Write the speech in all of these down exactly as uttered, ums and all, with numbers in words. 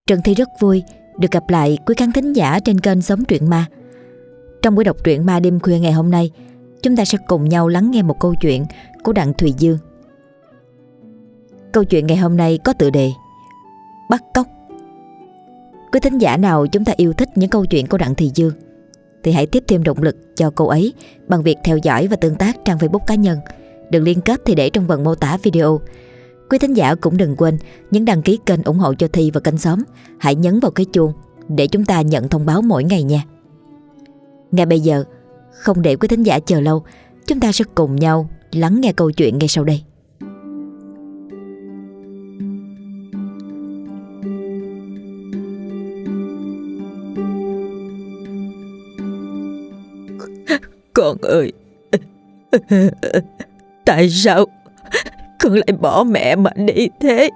Trần Thi rất vui được gặp lại quý khán thính giả trên kênh Sống Truyện Ma. Trong buổi đọc truyện ma đêm khuya ngày hôm nay, chúng ta sẽ cùng nhau lắng nghe một câu chuyện của Đặng Thùy Dương. Câu chuyện ngày hôm nay có tựa đề Bắt cóc. Quý thính giả nào chúng ta yêu thích những câu chuyện của Đặng Thùy Dương thì hãy tiếp thêm động lực cho cô ấy bằng việc theo dõi và tương tác trang Facebook cá nhân. Đường liên kết thì để trong phần mô tả video. Quý thính giả cũng đừng quên nhấn đăng ký kênh ủng hộ cho Thi và kênh Xóm. Hãy nhấn vào cái chuông để chúng ta nhận thông báo mỗi ngày nha. Ngay bây giờ, không để quý thính giả chờ lâu, chúng ta sẽ cùng nhau lắng nghe câu chuyện ngay sau đây. Con ơi, tại sao con lại bỏ mẹ mà đi thế?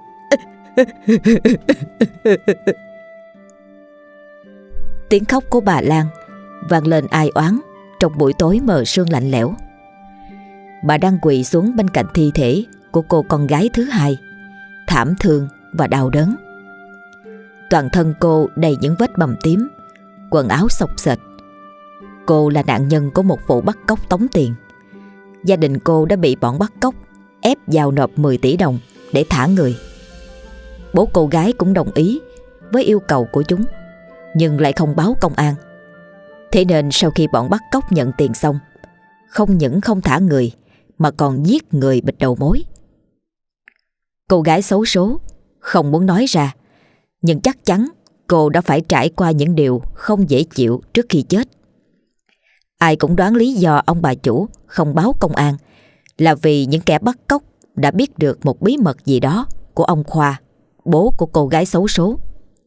Tiếng khóc của bà Lan vang lên ai oán trong buổi tối mờ sương lạnh lẽo. Bà đang quỳ xuống bên cạnh thi thể của cô con gái thứ hai, thảm thương và đau đớn. Toàn thân cô đầy những vết bầm tím, quần áo xộc xệch. Cô là nạn nhân của một vụ bắt cóc tống tiền. Gia đình cô đã bị bọn bắt cóc ép giao nộp mười tỷ đồng để thả người. Bố cô gái cũng đồng ý với yêu cầu của chúng, nhưng lại không báo công an. Thế nên sau khi bọn bắt cóc nhận tiền xong, không những không thả người mà còn giết người bịt đầu mối. Cô gái xấu số không muốn nói ra, nhưng chắc chắn cô đã phải trải qua những điều không dễ chịu trước khi chết. Ai cũng đoán lý do ông bà chủ không báo công an là vì những kẻ bắt cóc đã biết được một bí mật gì đó của ông Khoa, bố của cô gái xấu số.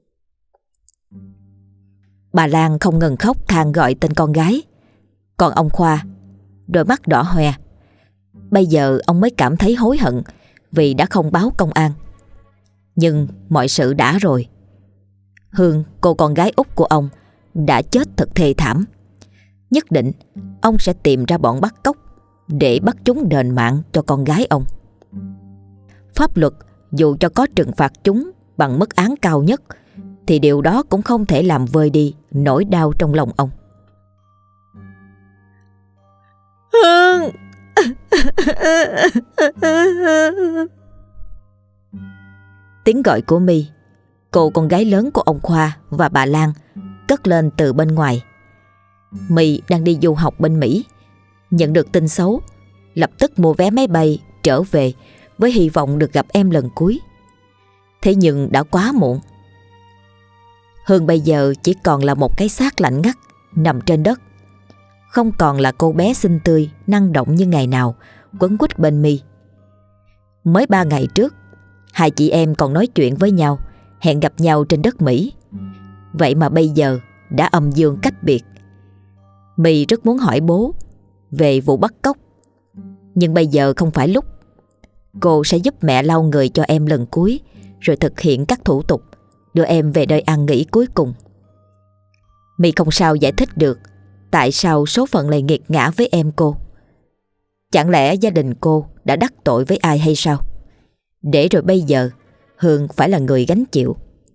Bà Lan không ngừng khóc than gọi tên con gái. Còn ông Khoa, đôi mắt đỏ hoe. Bây giờ ông mới cảm thấy hối hận vì đã không báo công an. Nhưng mọi sự đã rồi. Hương, cô con gái út của ông, đã chết thật thê thảm. Nhất định ông sẽ tìm ra bọn bắt cóc để bắt chúng đền mạng cho con gái ông. Pháp luật dù cho có trừng phạt chúng bằng mức án cao nhất thì điều đó cũng không thể làm vơi đi nỗi đau trong lòng ông. Hương! Tiếng gọi của My, cô con gái lớn của ông Khoa và bà Lan, cất lên từ bên ngoài. My đang đi du học bên Mỹ, nhận được tin xấu, lập tức mua vé máy bay trở về với hy vọng được gặp em lần cuối. Thế nhưng đã quá muộn. Hương bây giờ chỉ còn là một cái xác lạnh ngắt nằm trên đất, không còn là cô bé xinh tươi năng động như ngày nào quấn quýt bên My. Mới ba ngày trước, hai chị em còn nói chuyện với nhau, hẹn gặp nhau trên đất Mỹ. Vậy mà bây giờ đã âm dương cách biệt. My rất muốn hỏi bố về vụ bắt cóc, nhưng bây giờ không phải lúc. Cô sẽ giúp mẹ lau người cho em lần cuối, rồi thực hiện các thủ tục đưa em về nơi an nghỉ cuối cùng. My không sao giải thích được tại sao số phận lại nghiệt ngã với em cô. Chẳng lẽ gia đình cô đã đắc tội với ai hay sao, để rồi bây giờ Hương phải là người gánh chịu.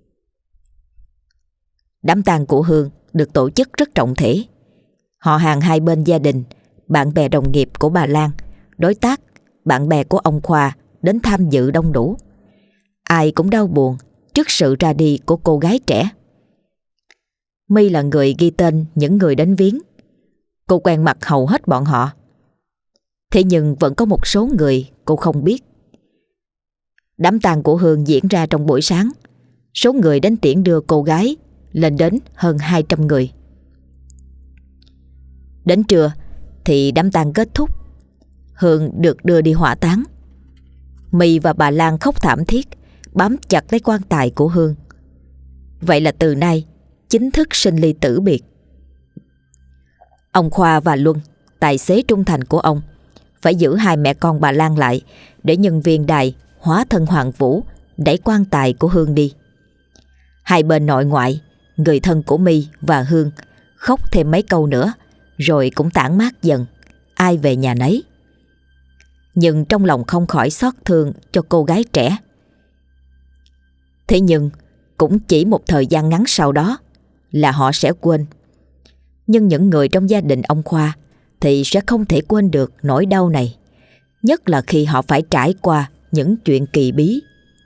Đám tang của Hương được tổ chức rất trọng thể. Họ hàng hai bên gia đình, bạn bè đồng nghiệp của bà Lan, đối tác, bạn bè của ông Khoa đến tham dự đông đủ. Ai cũng đau buồn trước sự ra đi của cô gái trẻ. My là người ghi tên những người đến viếng. Cô quen mặt hầu hết bọn họ. Thế nhưng vẫn có một số người cô không biết. Đám tang của Hương diễn ra trong buổi sáng. Số người đến tiễn đưa cô gái lên đến hơn hai trăm người. Đến trưa thì đám tang kết thúc. Hương được đưa đi hỏa táng. My và bà Lan khóc thảm thiết, bám chặt lấy quan tài của Hương. Vậy là từ nay chính thức sinh ly tử biệt. Ông Khoa và Luân, tài xế trung thành của ông, phải giữ hai mẹ con bà Lan lại để nhân viên đài hóa thân Hoàng Vũ đẩy quan tài của Hương đi. Hai bên nội ngoại, người thân của My và Hương khóc thêm mấy câu nữa rồi cũng tản mát dần, ai về nhà nấy. Nhưng trong lòng không khỏi xót thương cho cô gái trẻ. Thế nhưng cũng chỉ một thời gian ngắn sau đó là họ sẽ quên. Nhưng những người trong gia đình ông Khoa thì sẽ không thể quên được nỗi đau này, nhất là khi họ phải trải qua những chuyện kỳ bí.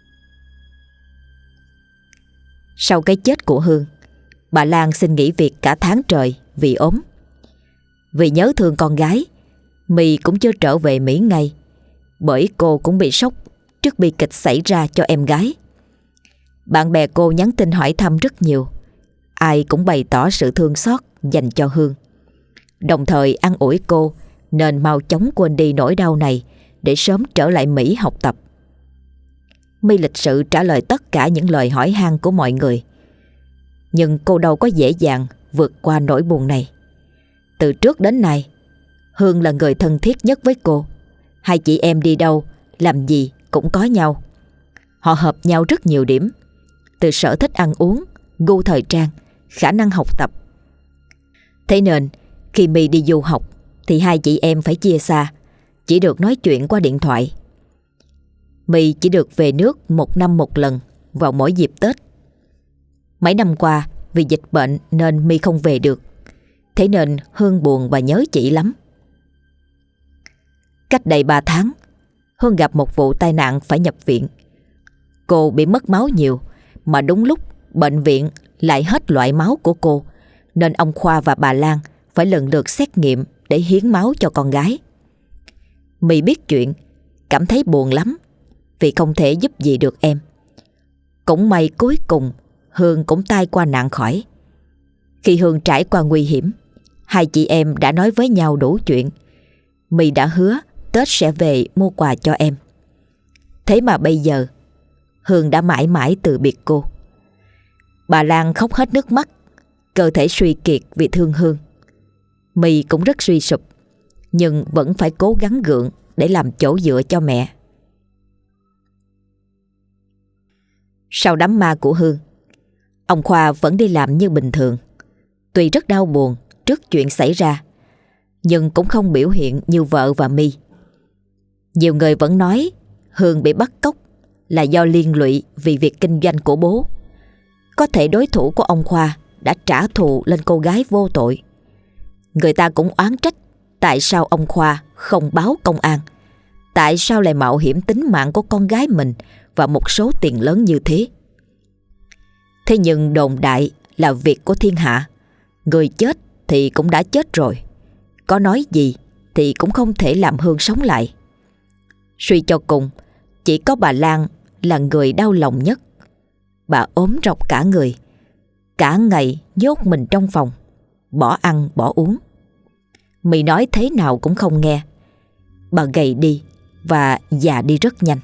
Sau cái chết của Hương, bà Lan xin nghỉ việc cả tháng trời vì ốm. Vì nhớ thương con gái, My cũng chưa trở về Mỹ ngay, bởi cô cũng bị sốc trước bi kịch xảy ra cho em gái. Bạn bè cô nhắn tin hỏi thăm rất nhiều, ai cũng bày tỏ sự thương xót dành cho Hương, đồng thời an ủi cô nên mau chóng quên đi nỗi đau này để sớm trở lại Mỹ học tập. My lịch sự trả lời tất cả những lời hỏi han của mọi người, nhưng cô đâu có dễ dàng vượt qua nỗi buồn này. Từ trước đến nay, Hương là người thân thiết nhất với cô. Hai chị em đi đâu, làm gì cũng có nhau. Họ hợp nhau rất nhiều điểm, từ sở thích ăn uống, gu thời trang, khả năng học tập. Thế nên khi My đi du học thì hai chị em phải chia xa, chỉ được nói chuyện qua điện thoại. My chỉ được về nước một năm một lần vào mỗi dịp Tết. Mấy năm qua vì dịch bệnh nên My không về được, thế nên Hương buồn và nhớ chị lắm. Cách đây ba tháng, Hương gặp một vụ tai nạn phải nhập viện. Cô bị mất máu nhiều, mà đúng lúc bệnh viện lại hết loại máu của cô, nên ông Khoa và bà Lan phải lần lượt xét nghiệm để hiến máu cho con gái. My biết chuyện, cảm thấy buồn lắm vì không thể giúp gì được em. Cũng may cuối cùng Hương cũng tai qua nạn khỏi. Khi Hương trải qua nguy hiểm, hai chị em đã nói với nhau đủ chuyện. My đã hứa Tết sẽ về mua quà cho em. Thế mà bây giờ Hương đã mãi mãi từ biệt cô. Bà Lan khóc hết nước mắt, cơ thể suy kiệt vì thương Hương. My cũng rất suy sụp, nhưng vẫn phải cố gắng gượng để làm chỗ dựa cho mẹ. Sau đám ma của Hương, ông Khoa vẫn đi làm như bình thường. Tuy rất đau buồn trước chuyện xảy ra, nhưng cũng không biểu hiện như vợ và My. Nhiều người vẫn nói Hương bị bắt cóc là do liên lụy vì việc kinh doanh của bố. Có thể đối thủ của ông Khoa đã trả thù lên cô gái vô tội. Người ta cũng oán trách tại sao ông Khoa không báo công an, tại sao lại mạo hiểm tính mạng của con gái mình và một số tiền lớn như thế. Thế nhưng đồn đại là việc của thiên hạ, người chết thì cũng đã chết rồi, có nói gì thì cũng không thể làm Hương sống lại. Suy cho cùng, chỉ có bà Lan là người đau lòng nhất. Bà ốm rọc cả người, cả ngày nhốt mình trong phòng, bỏ ăn bỏ uống. My nói thế nào cũng không nghe. Bà gầy đi và già đi rất nhanh.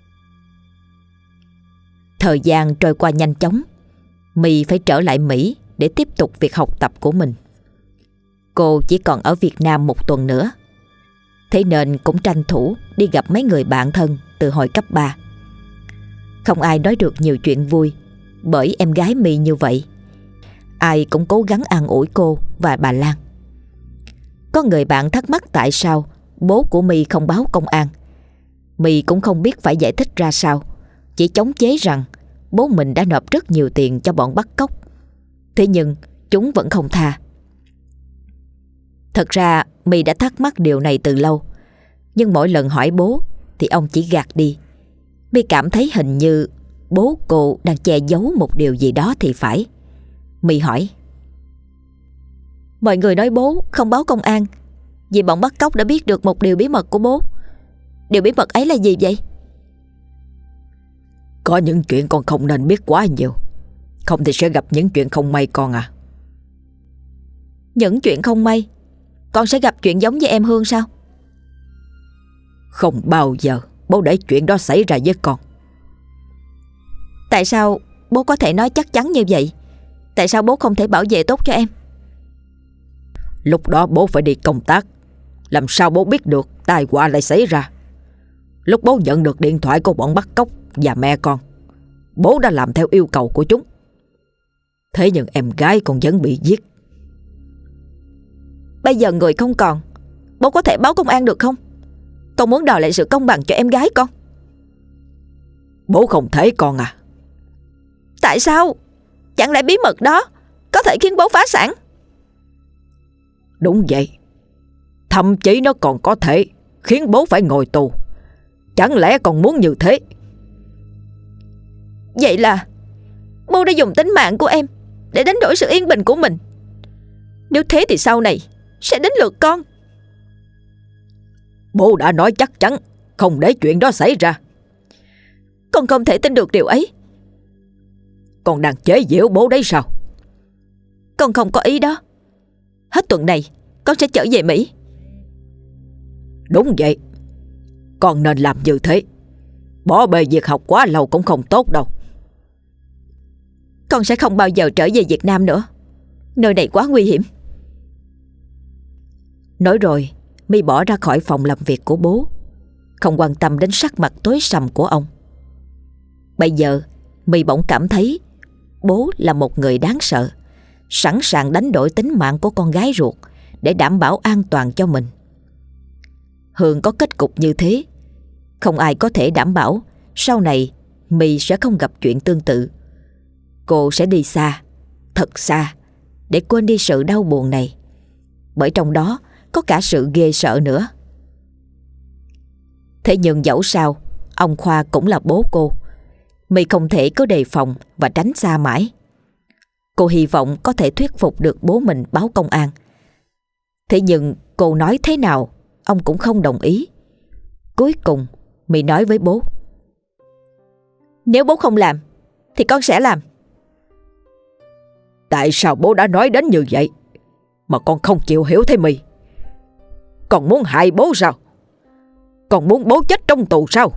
Thời gian trôi qua nhanh chóng. My phải trở lại Mỹ để tiếp tục việc học tập của mình. Cô chỉ còn ở Việt Nam một tuần nữa, thế nên cũng tranh thủ đi gặp mấy người bạn thân từ hồi cấp ba. Không ai nói được nhiều chuyện vui bởi em gái My như vậy. Ai cũng cố gắng an ủi cô và bà Lan. Có người bạn thắc mắc tại sao bố của My không báo công an. My cũng không biết phải giải thích ra sao, chỉ chống chế rằng bố mình đã nộp rất nhiều tiền cho bọn bắt cóc, thế nhưng chúng vẫn không tha. Thật ra My đã thắc mắc điều này từ lâu, nhưng mỗi lần hỏi bố thì ông chỉ gạt đi. My cảm thấy hình như bố cô đang che giấu một điều gì đó thì phải. My hỏi: Mọi người nói bố không báo công an vì bọn bắt cóc đã biết được một điều bí mật của bố. Điều bí mật ấy là gì vậy? Có những chuyện con không nên biết quá nhiều, không thì sẽ gặp những chuyện không may con à. Những chuyện không may? Con sẽ gặp chuyện giống với em Hương sao? Không bao giờ bố để chuyện đó xảy ra với con. Tại sao bố có thể nói chắc chắn như vậy? Tại sao bố không thể bảo vệ tốt cho em? Lúc đó bố phải đi công tác, làm sao bố biết được tai họa lại xảy ra. Lúc bố nhận được điện thoại của bọn bắt cóc và mẹ con, bố đã làm theo yêu cầu của chúng. Thế nhưng em gái con vẫn bị giết. Bây giờ người không còn, bố có thể báo công an được không? Con muốn đòi lại sự công bằng cho em gái con. Bố không thể con à. Tại sao? Chẳng lẽ bí mật đó có thể khiến bố phá sản? Đúng vậy. Thậm chí nó còn có thể khiến bố phải ngồi tù. Chẳng lẽ còn muốn như thế? Vậy là bố đã dùng tính mạng của em để đánh đổi sự yên bình của mình. Nếu thế thì sau này sẽ đến lượt con. Bố đã nói chắc chắn không để chuyện đó xảy ra. Con không thể tin được điều ấy. Con đang chế giễu bố đấy sao? Con không có ý đó. Hết tuần này con sẽ trở về Mỹ. Đúng vậy. Con nên làm như thế. Bỏ bê việc học quá lâu cũng không tốt đâu. Con sẽ không bao giờ trở về Việt Nam nữa. Nơi này quá nguy hiểm. Nói rồi My bỏ ra khỏi phòng làm việc của bố, không quan tâm đến sắc mặt tối sầm của ông. Bây giờ My bỗng cảm thấy bố là một người đáng sợ, sẵn sàng đánh đổi tính mạng của con gái ruột để đảm bảo an toàn cho mình. Hường có kết cục như thế, không ai có thể đảm bảo sau này My sẽ không gặp chuyện tương tự. Cô sẽ đi xa, thật xa, để quên đi sự đau buồn này, bởi trong đó có cả sự ghê sợ nữa. Thế nhưng dẫu sao, ông Khoa cũng là bố cô. My không thể cứ đề phòng và tránh xa mãi. Cô hy vọng có thể thuyết phục được bố mình báo công an. Thế nhưng cô nói thế nào ông cũng không đồng ý. Cuối cùng My nói với bố: nếu bố không làm thì con sẽ làm. Tại sao bố đã nói đến như vậy mà con không chịu hiểu thế My? Con muốn hại bố sao? Con muốn bố chết trong tù sao?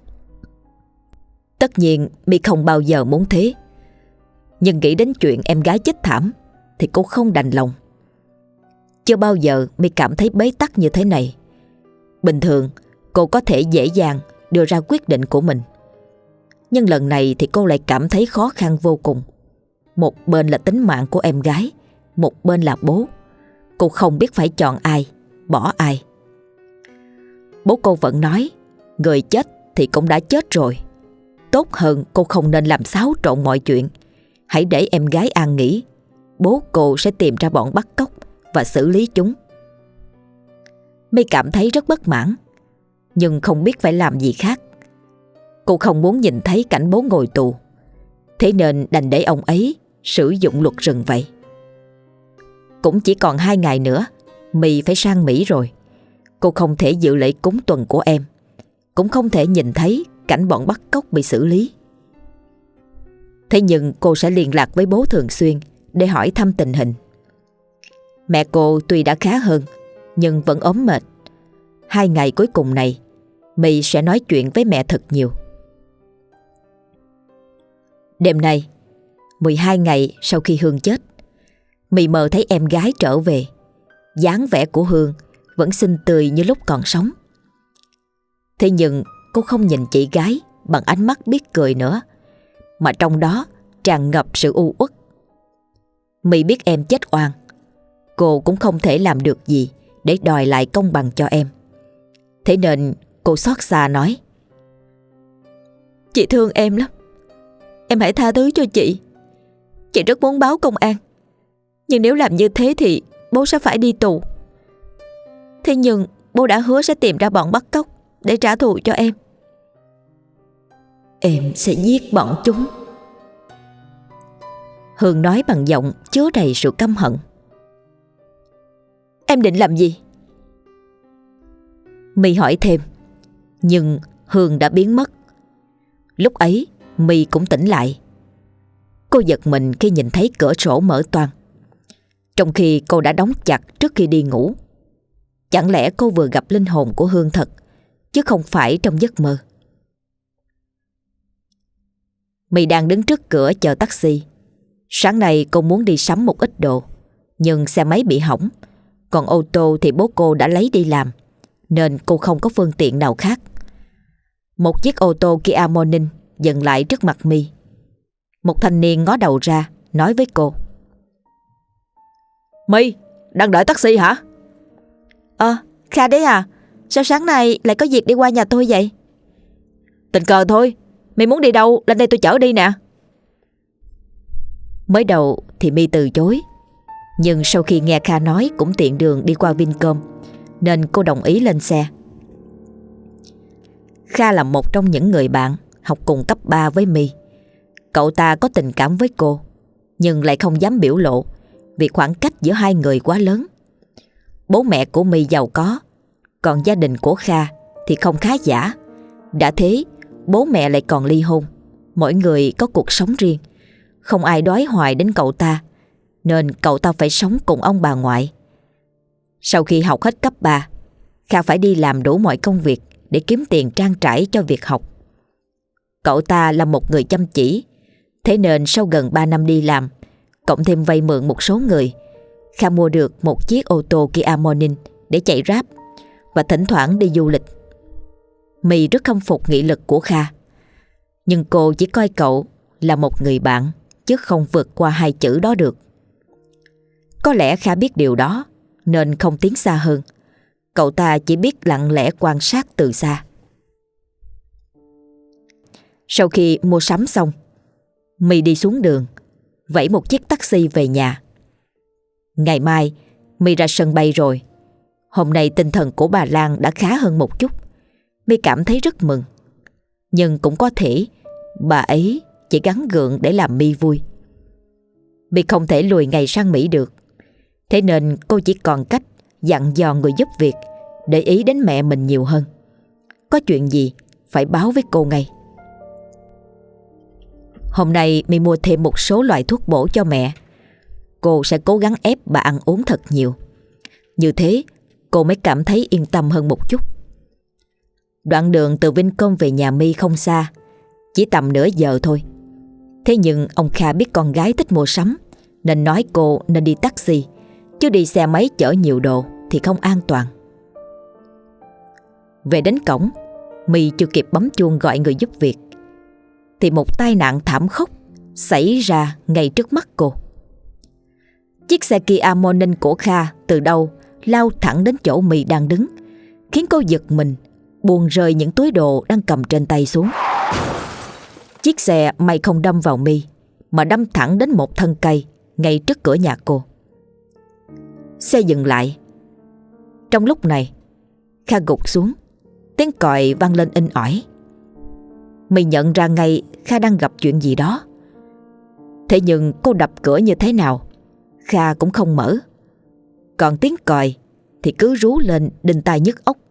Tất nhiên My không bao giờ muốn thế. Nhưng nghĩ đến chuyện em gái chết thảm thì cô không đành lòng. Chưa bao giờ My cảm thấy bế tắc như thế này. Bình thường cô có thể dễ dàng đưa ra quyết định của mình, nhưng lần này thì cô lại cảm thấy khó khăn vô cùng. Một bên là tính mạng của em gái, một bên là bố. Cô không biết phải chọn ai, bỏ ai. Bố cô vẫn nói người chết thì cũng đã chết rồi. Tốt hơn cô không nên làm xáo trộn mọi chuyện. Hãy để em gái an nghỉ. Bố cô sẽ tìm ra bọn bắt cóc và xử lý chúng. My cảm thấy rất bất mãn, nhưng không biết phải làm gì khác. Cô không muốn nhìn thấy cảnh bố ngồi tù, thế nên đành để ông ấy sử dụng luật rừng vậy. Cũng chỉ còn hai ngày nữa My phải sang Mỹ rồi. Cô không thể dự lễ cúng tuần của em, cũng không thể nhìn thấy cảnh bọn bắt cóc bị xử lý. Thế nhưng cô sẽ liên lạc với bố thường xuyên để hỏi thăm tình hình. Mẹ cô tuy đã khá hơn nhưng vẫn ốm mệt. Hai ngày cuối cùng này My sẽ nói chuyện với mẹ thật nhiều. Đêm nay, mười hai ngày sau khi Hương chết, My mơ thấy em gái trở về. Dáng vẻ của Hương vẫn xinh tươi như lúc còn sống. Thế nhưng cô không nhìn chị gái bằng ánh mắt biết cười nữa, mà trong đó tràn ngập sự u uất. My biết em chết oan. Cô cũng không thể làm được gì để đòi lại công bằng cho em. Thế nên cô xót xa nói: chị thương em lắm. Em hãy tha thứ cho chị. Chị rất muốn báo công an, nhưng nếu làm như thế thì bố sẽ phải đi tù. Thế nhưng bố đã hứa sẽ tìm ra bọn bắt cóc để trả thù cho em. Em sẽ giết bọn chúng. Hương nói bằng giọng chứa đầy sự căm hận. Em định làm gì? My hỏi thêm, nhưng Hương đã biến mất. Lúc ấy My cũng tỉnh lại. Cô giật mình khi nhìn thấy cửa sổ mở toang, trong khi cô đã đóng chặt trước khi đi ngủ. Chẳng lẽ cô vừa gặp linh hồn của Hương thật, chứ không phải trong giấc mơ? My đang đứng trước cửa chờ taxi. Sáng nay cô muốn đi sắm một ít đồ, nhưng xe máy bị hỏng, còn ô tô thì bố cô đã lấy đi làm, nên cô không có phương tiện nào khác. Một chiếc ô tô Kia Morning dừng lại trước mặt My. Một thanh niên ngó đầu ra nói với cô: My, đang đợi taxi hả? Ờ, Kha đấy à? Sao sáng nay lại có việc đi qua nhà tôi vậy? Tình cờ thôi. My muốn đi đâu lên đây tôi chở đi nè. Mới đầu thì My từ chối, nhưng sau khi nghe Kha nói cũng tiện đường đi qua Vincom, nên cô đồng ý lên xe. Kha là một trong những người bạn học cùng cấp ba với My. Cậu ta có tình cảm với cô, nhưng lại không dám biểu lộ vì khoảng cách giữa hai người quá lớn. Bố mẹ của My giàu có, còn gia đình của Kha thì không khá giả. Đã thế, bố mẹ lại còn ly hôn, mỗi người có cuộc sống riêng, không ai đói hoài đến cậu ta, nên cậu ta phải sống cùng ông bà ngoại. Sau khi học hết cấp ba, Kha phải đi làm đủ mọi công việc để kiếm tiền trang trải cho việc học. Cậu ta là một người chăm chỉ, thế nên sau gần ba năm đi làm, cộng thêm vay mượn một số người, Kha mua được một chiếc ô tô Kia Morning để chạy Grab và thỉnh thoảng đi du lịch. My rất khâm phục nghị lực của Kha, nhưng cô chỉ coi cậu là một người bạn, chứ không vượt qua hai chữ đó được. Có lẽ Kha biết điều đó nên không tiến xa hơn. Cậu ta chỉ biết lặng lẽ quan sát từ xa. Sau khi mua sắm xong, My đi xuống đường, vẫy một chiếc taxi về nhà. Ngày mai My ra sân bay rồi. Hôm nay tinh thần của bà Lan đã khá hơn một chút. My cảm thấy rất mừng. Nhưng cũng có thể bà ấy chỉ gắng gượng để làm My vui. My không thể lùi ngày sang Mỹ được, thế nên cô chỉ còn cách dặn dò người giúp việc để ý đến mẹ mình nhiều hơn. Có chuyện gì phải báo với cô ngay. Hôm nay My mua thêm một số loại thuốc bổ cho mẹ. Cô sẽ cố gắng ép bà ăn uống thật nhiều. Như thế cô mới cảm thấy yên tâm hơn một chút. Đoạn đường từ Vincom về nhà My không xa, chỉ tầm nửa giờ thôi. Thế nhưng ông Kha biết con gái thích mua sắm, nên nói cô nên đi taxi, chứ đi xe máy chở nhiều đồ thì không an toàn. Về đến cổng, My chưa kịp bấm chuông gọi người giúp việc thì một tai nạn thảm khốc xảy ra ngay trước mắt cô. Chiếc xe Kia Morning của Kha từ đâu lao thẳng đến chỗ My đang đứng, khiến cô giật mình, buông rơi những túi đồ đang cầm trên tay xuống. Chiếc xe may không đâm vào My, mà đâm thẳng đến một thân cây ngay trước cửa nhà cô. Xe dừng lại. Trong lúc này, Kha gục xuống, tiếng còi vang lên inh ỏi. My nhận ra ngay Kha đang gặp chuyện gì đó. Thế nhưng cô đập cửa như thế nào, Kha cũng không mở. Còn tiếng còi thì cứ rú lên đinh tai nhức óc.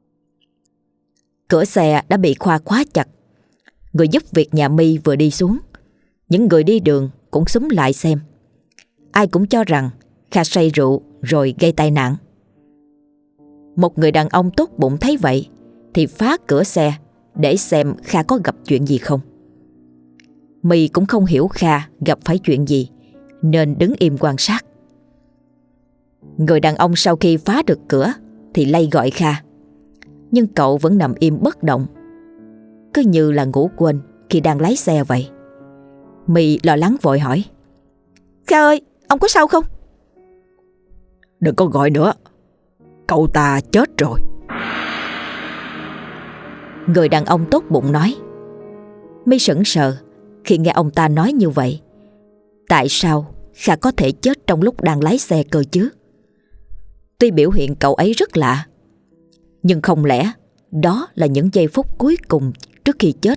Cửa xe đã bị Khoa khóa chặt. Người giúp việc nhà My vừa đi xuống. Những người đi đường cũng xúm lại xem. Ai cũng cho rằng Kha say rượu rồi gây tai nạn. Một người đàn ông tốt bụng thấy vậy thì phá cửa xe để xem Kha có gặp chuyện gì không. My cũng không hiểu Kha gặp phải chuyện gì, nên đứng im quan sát. Người đàn ông sau khi phá được cửa thì lay gọi Kha, nhưng cậu vẫn nằm im bất động, cứ như là ngủ quên khi đang lái xe vậy. My lo lắng vội hỏi: Kha ơi, ông có sao không? Đừng có gọi nữa, cậu ta chết rồi. Người đàn ông tốt bụng nói. My sững sờ khi nghe ông ta nói như vậy. Tại sao Kha có thể chết trong lúc đang lái xe cơ chứ? Tuy biểu hiện cậu ấy rất lạ, nhưng không lẽ đó là những giây phút cuối cùng trước khi chết?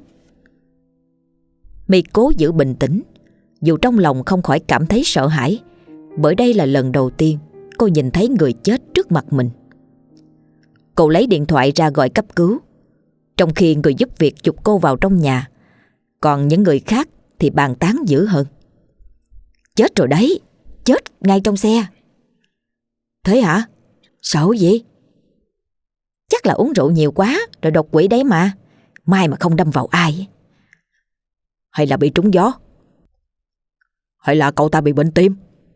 My cố giữ bình tĩnh, dù trong lòng không khỏi cảm thấy sợ hãi, bởi đây là lần đầu tiên cô nhìn thấy người chết trước mặt mình. Cô lấy điện thoại ra gọi cấp cứu, trong khi người giúp việc chụp cô vào trong nhà. Còn những người khác thì bàn tán dữ hơn: Chết rồi đấy, chết ngay trong xe. Thế hả? Sợ gì? Chắc là uống rượu nhiều quá rồi đột quỵ đấy mà. May mà không đâm vào ai. Hay là bị trúng gió? Hay là cậu ta bị bệnh tim?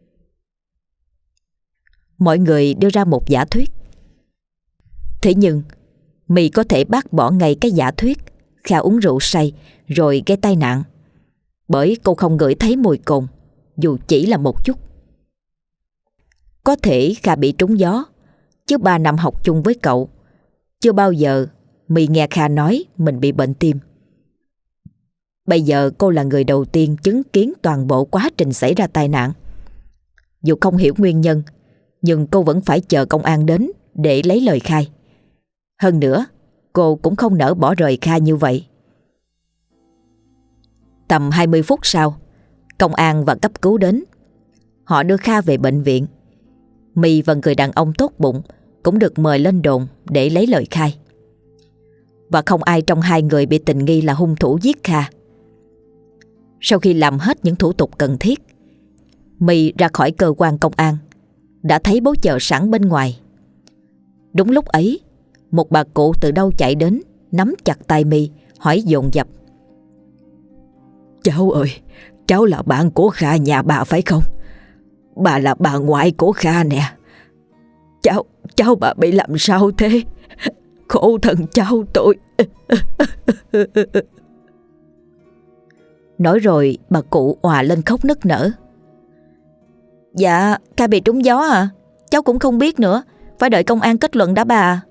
Mọi người đưa ra một giả thuyết. Thế nhưng My có thể bác bỏ ngay cái giả thuyết Kha uống rượu say rồi gây tai nạn, bởi cô không ngửi thấy mùi cồn dù chỉ là một chút. Có thể Kha bị trúng gió, chứ ba năm học chung với cậu, chưa bao giờ My nghe Kha nói mình bị bệnh tim. Bây giờ cô là người đầu tiên chứng kiến toàn bộ quá trình xảy ra tai nạn. Dù không hiểu nguyên nhân, nhưng cô vẫn phải chờ công an đến để lấy lời khai. Hơn nữa, cô cũng không nỡ bỏ rời Kha như vậy. Tầm hai mươi phút sau, công an và cấp cứu đến. Họ đưa Kha về bệnh viện. My và người đàn ông tốt bụng cũng được mời lên đồn để lấy lời khai. Và không ai trong hai người bị tình nghi là hung thủ giết Kha. Sau khi làm hết những thủ tục cần thiết, My ra khỏi cơ quan công an, đã thấy bố chờ sẵn bên ngoài. Đúng lúc ấy, một bà cụ từ đâu chạy đến, nắm chặt tay My, hỏi dồn dập: Cháu ơi, cháu là bạn của Kha nhà bà phải không? Bà là bà ngoại của Kha nè. Cháu, cháu bà bị làm sao thế? Khổ thân cháu tôi. Nói rồi bà cụ òa lên khóc nức nở. Dạ, Kha bị trúng gió à? Cháu cũng không biết nữa, phải đợi công an kết luận đã bà.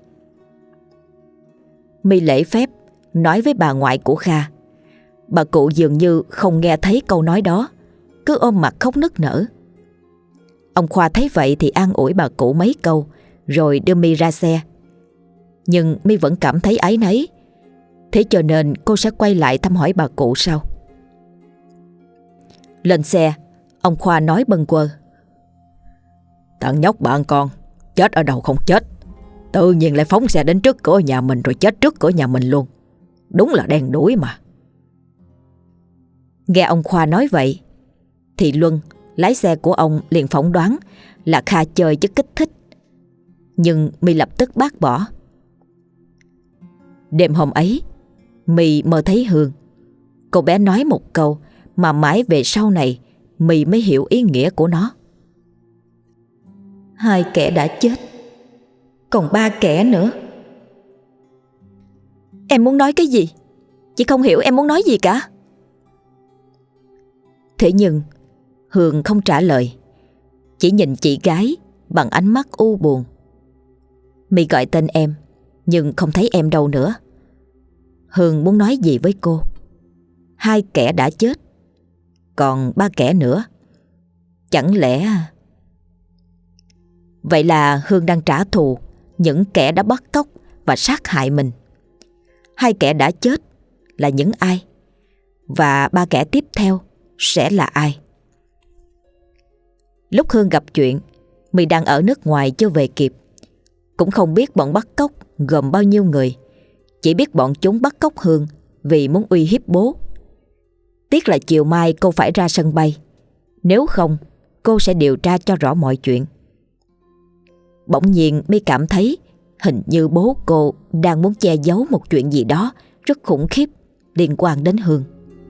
My lễ phép nói với bà ngoại của Kha. Bà cụ dường như không nghe thấy câu nói đó, cứ ôm mặt khóc nức nở. Ông Khoa thấy vậy thì an ủi bà cụ mấy câu, rồi đưa My ra xe. Nhưng My vẫn cảm thấy áy náy, thế cho nên cô sẽ quay lại thăm hỏi bà cụ sau. Lên xe, ông Khoa nói bâng quơ: Thằng nhóc bạn con chết ở đâu không chết, tự nhiên lại phóng xe đến trước cửa nhà mình rồi chết trước cửa nhà mình luôn. Đúng là đen đủi mà. Nghe ông Khoa nói vậy thì Luân, lái xe của ông, liền phỏng đoán là Kha chơi chất kích thích. Nhưng My lập tức bác bỏ. Đêm hôm ấy, My mơ thấy Hương. Cô bé nói một câu mà mãi về sau này My mới hiểu ý nghĩa của nó. Hai kẻ đã chết, còn ba kẻ nữa. Em muốn nói cái gì? Chị không hiểu em muốn nói gì cả. Thế nhưng Hương không trả lời, chỉ nhìn chị gái bằng ánh mắt u buồn. My gọi tên em, nhưng không thấy em đâu nữa. Hương muốn nói gì với cô? Hai kẻ đã chết, còn ba kẻ nữa. Chẳng lẽ... Vậy là Hương đang trả thù những kẻ đã bắt cóc và sát hại mình. Hai kẻ đã chết là những ai? Và ba kẻ tiếp theo sẽ là ai? Lúc Hương gặp chuyện, My đang ở nước ngoài chưa về kịp. Cũng không biết bọn bắt cóc gồm bao nhiêu người, chỉ biết bọn chúng bắt cóc Hương vì muốn uy hiếp bố. Tiếc là chiều mai cô phải ra sân bay, nếu không cô sẽ điều tra cho rõ mọi chuyện. Bỗng nhiên My cảm thấy hình như bố cô đang muốn che giấu một chuyện gì đó rất khủng khiếp liên quan đến Hương.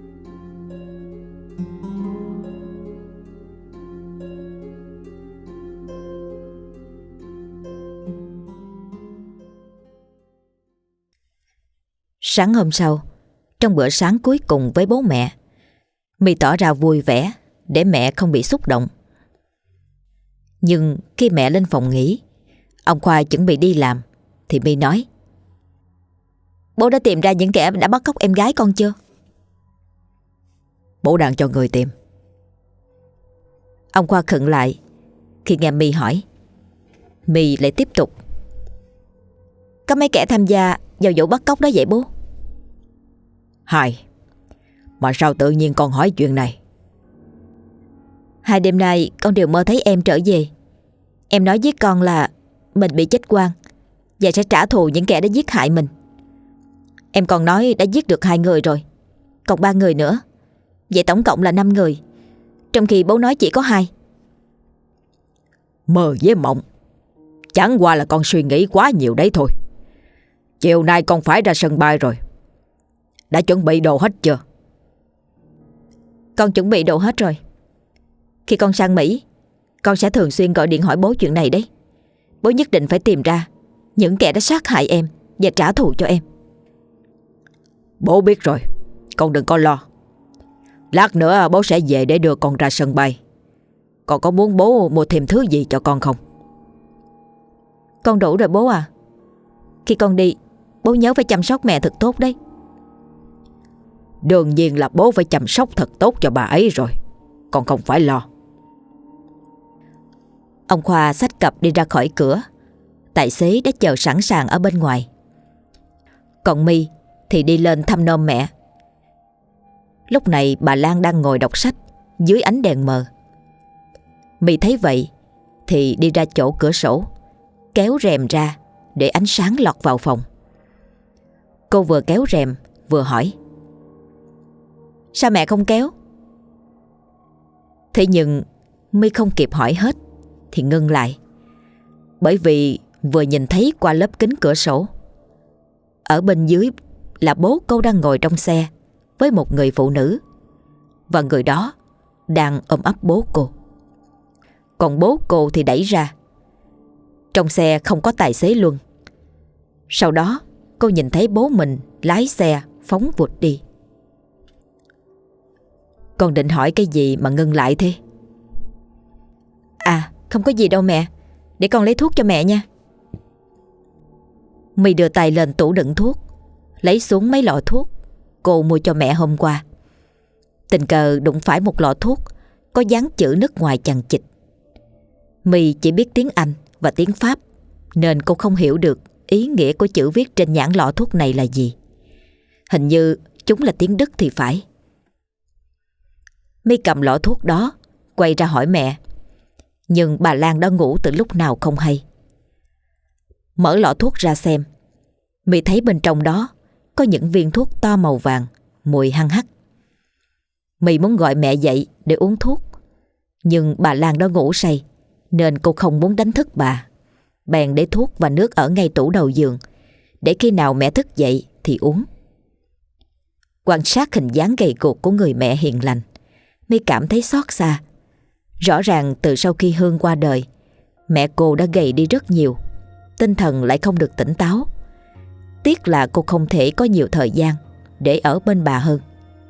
Sáng hôm sau, trong bữa sáng cuối cùng với bố mẹ, My tỏ ra vui vẻ để mẹ không bị xúc động. Nhưng khi mẹ lên phòng nghỉ, ông Khoa chuẩn bị đi làm, thì My nói: Bố đã tìm ra những kẻ đã bắt cóc em gái con chưa? Bố đang cho người tìm. Ông Khoa khựng lại khi nghe My hỏi. My lại tiếp tục: Có mấy kẻ tham gia vào vụ bắt cóc đó vậy bố? Hai. Mà sao tự nhiên con hỏi chuyện này? Hai đêm nay con đều mơ thấy em trở về. Em nói với con là mình bị chết oan và sẽ trả thù những kẻ đã giết hại mình. Em còn nói đã giết được hai người rồi, còn ba người nữa. Vậy tổng cộng là năm người, trong khi bố nói chỉ có hai. Mơ với mộng, chẳng qua là con suy nghĩ quá nhiều đấy thôi. Chiều nay con phải ra sân bay rồi. Đã chuẩn bị đồ hết chưa? Con chuẩn bị đồ hết rồi. Khi con sang Mỹ, con sẽ thường xuyên gọi điện hỏi bố chuyện này đấy. Bố nhất định phải tìm ra những kẻ đã sát hại em và trả thù cho em. Bố biết rồi, con đừng có lo. Lát nữa bố sẽ về để đưa con ra sân bay. Con có muốn bố mua thêm thứ gì cho con không? Con đủ rồi bố à. Khi con đi, bố nhớ phải chăm sóc mẹ thật tốt đấy. Đương nhiên là bố phải chăm sóc thật tốt cho bà ấy rồi. Con không phải lo. Ông Khoa xách cặp đi ra khỏi cửa. Tài xế đã chờ sẵn sàng ở bên ngoài. Còn My thì đi lên thăm nom mẹ. Lúc này bà Lan đang ngồi đọc sách dưới ánh đèn mờ. My thấy vậy thì đi ra chỗ cửa sổ, kéo rèm ra để ánh sáng lọt vào phòng. Cô vừa kéo rèm vừa hỏi: "Sao mẹ không kéo?" Thế nhưng My không kịp hỏi hết thì ngưng lại, bởi vì vừa nhìn thấy qua lớp kính cửa sổ, ở bên dưới là bố cô đang ngồi trong xe với một người phụ nữ, và người đó đang ôm ấp bố cô. Còn bố cô thì đẩy ra. Trong xe không có tài xế Luân. Sau đó cô nhìn thấy bố mình lái xe phóng vụt đi. Con định hỏi cái gì mà ngưng lại thế? À, không có gì đâu mẹ. Để con lấy thuốc cho mẹ nha. My đưa tay lên tủ đựng thuốc, lấy xuống mấy lọ thuốc cô mua cho mẹ hôm qua. Tình cờ đụng phải một lọ thuốc có dán chữ nước ngoài chằng chịt. My chỉ biết tiếng Anh và tiếng Pháp, nên cô không hiểu được ý nghĩa của chữ viết trên nhãn lọ thuốc này là gì. Hình như chúng là tiếng Đức thì phải. My cầm lọ thuốc đó, quay ra hỏi mẹ, nhưng bà Lan đã ngủ từ lúc nào không hay. Mở lọ thuốc ra xem, My thấy bên trong đó có những viên thuốc to màu vàng, mùi hăng hắc. My muốn gọi mẹ dậy để uống thuốc, nhưng bà Lan đã ngủ say nên cô không muốn đánh thức bà. Bèn để thuốc và nước ở ngay tủ đầu giường, để khi nào mẹ thức dậy thì uống. Quan sát hình dáng gầy guộc của người mẹ hiền lành, My cảm thấy xót xa. Rõ ràng từ sau khi Hương qua đời, mẹ cô đã gầy đi rất nhiều, tinh thần lại không được tỉnh táo. Tiếc là cô không thể có nhiều thời gian để ở bên bà hơn.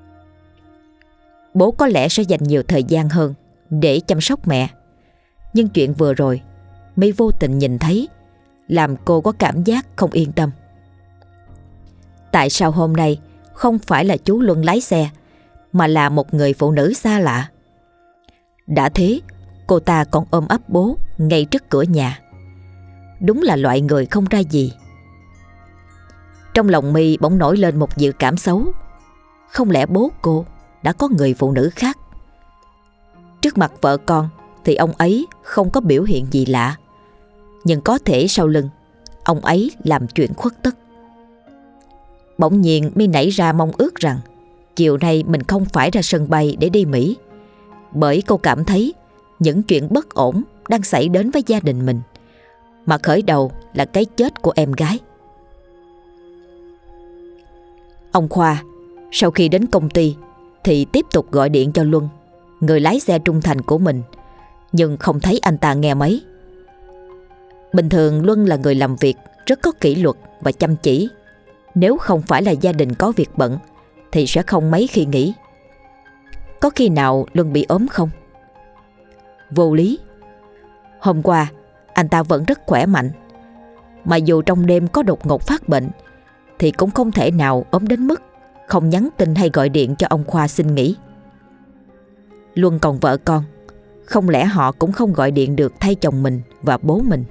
Bố có lẽ sẽ dành nhiều thời gian hơn để chăm sóc mẹ, nhưng chuyện vừa rồi My vô tình nhìn thấy, làm cô có cảm giác không yên tâm. Tại sao hôm nay không phải là chú Luân lái xe, mà là một người phụ nữ xa lạ? Đã thế, cô ta còn ôm ấp bố ngay trước cửa nhà. Đúng là loại người không ra gì. Trong lòng My bỗng nổi lên một dự cảm xấu. Không lẽ bố cô đã có người phụ nữ khác? Trước mặt vợ con thì ông ấy không có biểu hiện gì lạ, nhưng có thể sau lưng ông ấy làm chuyện khuất tất. Bỗng nhiên My nảy ra mong ước rằng chiều nay mình không phải ra sân bay để đi Mỹ, bởi cô cảm thấy những chuyện bất ổn đang xảy đến với gia đình mình, mà khởi đầu là cái chết của em gái. Ông Khoa sau khi đến công ty thì tiếp tục gọi điện cho Luân, người lái xe trung thành của mình, nhưng không thấy anh ta nghe máy. Bình thường Luân là người làm việc rất có kỷ luật và chăm chỉ. Nếu không phải là gia đình có việc bận thì sẽ không mấy khi nghỉ. Có khi nào Luân bị ốm không? Vô lý. Hôm qua anh ta vẫn rất khỏe mạnh, mà dù trong đêm có đột ngột phát bệnh thì cũng không thể nào ốm đến mức không nhắn tin hay gọi điện cho ông Khoa xin nghỉ. Luân còn vợ con, không lẽ họ cũng không gọi điện được thay chồng mình và bố mình?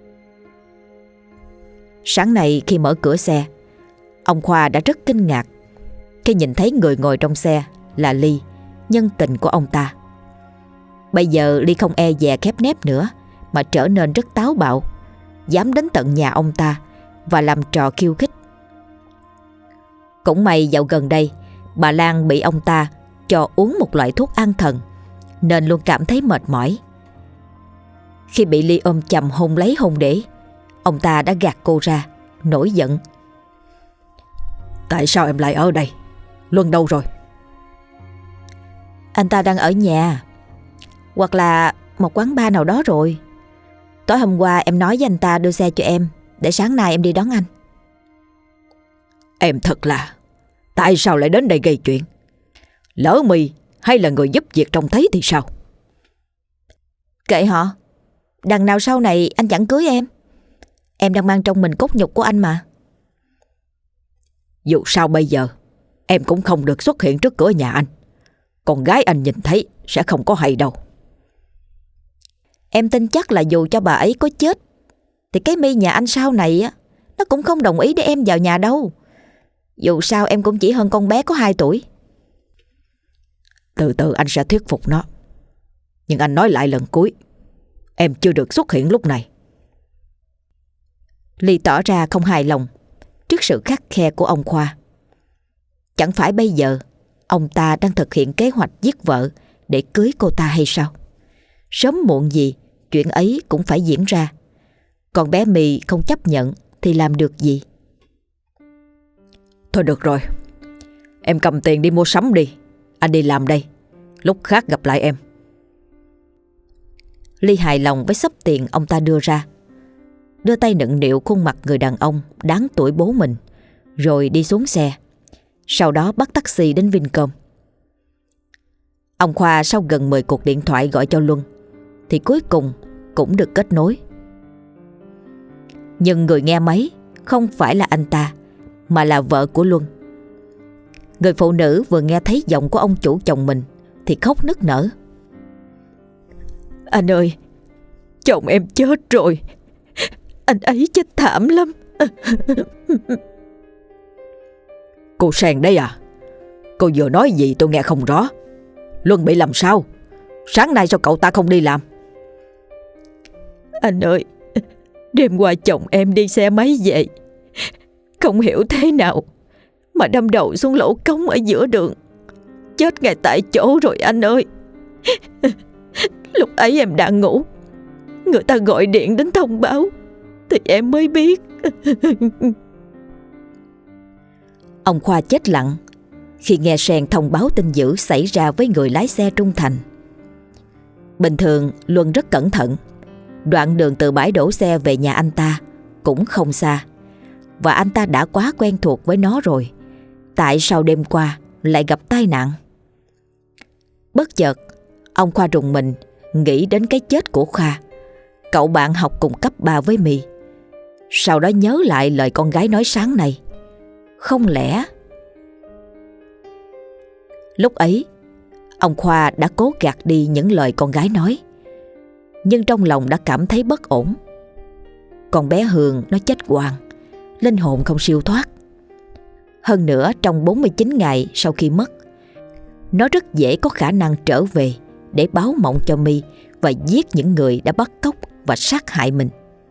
Sáng nay khi mở cửa xe, ông Khoa đã rất kinh ngạc khi nhìn thấy người ngồi trong xe là Ly, nhân tình của ông ta. Bây giờ Ly không e dè khép nép nữa, mà trở nên rất táo bạo, dám đến tận nhà ông ta và làm trò khiêu khích. Cũng may dạo gần đây bà Lan bị ông ta cho uống một loại thuốc an thần, nên luôn cảm thấy mệt mỏi. Khi bị Ly ôm chầm hôn lấy hôn để, ông ta đã gạt cô ra, nổi giận. Tại sao em lại ở đây? Luân đâu rồi? Anh ta đang ở nhà, hoặc là một quán bar nào đó rồi. Tối hôm qua em nói với anh ta đưa xe cho em, để sáng nay em đi đón anh. Em thật là, tại sao lại đến đây gây chuyện? Lỡ My hay là người giúp việc trông thấy thì sao? Kệ họ. Đằng nào sau này anh chẳng cưới em. Em đang mang trong mình cốt nhục của anh mà. Dù sao bây giờ em cũng không được xuất hiện trước cửa nhà anh. Con gái anh nhìn thấy sẽ không có hay đâu. Em tin chắc là dù cho bà ấy có chết thì cái My nhà anh sau này á, nó cũng không đồng ý để em vào nhà đâu. Dù sao em cũng chỉ hơn con bé có hai tuổi. Từ từ anh sẽ thuyết phục nó. Nhưng anh nói lại lần cuối, em chưa được xuất hiện lúc này. Ly tỏ ra không hài lòng trước sự khắt khe của ông Khoa. Chẳng phải bây giờ ông ta đang thực hiện kế hoạch giết vợ để cưới cô ta hay sao? Sớm muộn gì chuyện ấy cũng phải diễn ra. Còn bé My không chấp nhận thì làm được gì? Thôi được rồi, em cầm tiền đi mua sắm đi. Anh đi làm đây, lúc khác gặp lại em. Ly hài lòng với xấp tiền ông ta đưa ra, đưa tay nựng nịu khuôn mặt người đàn ông đáng tuổi bố mình, rồi đi xuống xe. Sau đó bắt taxi đến Vincom. Ông Khoa sau gần mười cuộc điện thoại gọi cho Luân thì cuối cùng cũng được kết nối. Nhưng người nghe máy không phải là anh ta, mà là vợ của Luân. Người phụ nữ vừa nghe thấy giọng của ông chủ chồng mình thì khóc nức nở. Anh ơi, chồng em chết rồi. Anh ấy chết thảm lắm. Cô Sen đấy à? Cô vừa nói gì tôi nghe không rõ. Luân bị làm sao? Sáng nay sao cậu ta không đi làm? Anh ơi, đêm qua chồng em đi xe máy về, không hiểu thế nào mà đâm đầu xuống lỗ cống ở giữa đường, chết ngay tại chỗ rồi anh ơi. Lúc ấy em đang ngủ, người ta gọi điện đến thông báo thì em mới biết. Ông Khoa chết lặng khi nghe Sen thông báo tin dữ xảy ra với người lái xe trung thành. Bình thường Luân rất cẩn thận. Đoạn đường từ bãi đổ xe về nhà anh ta cũng không xa, và anh ta đã quá quen thuộc với nó rồi. Tại sao đêm qua lại gặp tai nạn? Bất chợt ông Khoa rùng mình nghĩ đến cái chết của Kha, cậu bạn học cùng cấp ba với My. Sau đó nhớ lại lời con gái nói sáng nay. Không lẽ... Lúc ấy ông Khoa đã cố gạt đi những lời con gái nói, nhưng trong lòng đã cảm thấy bất ổn. Con bé Hường nó chết oan, linh hồn không siêu thoát. Hơn nữa trong bốn mươi chín ngày sau khi mất, nó rất dễ có khả năng trở về để báo mộng cho My và giết những người đã bắt cóc và sát hại mình.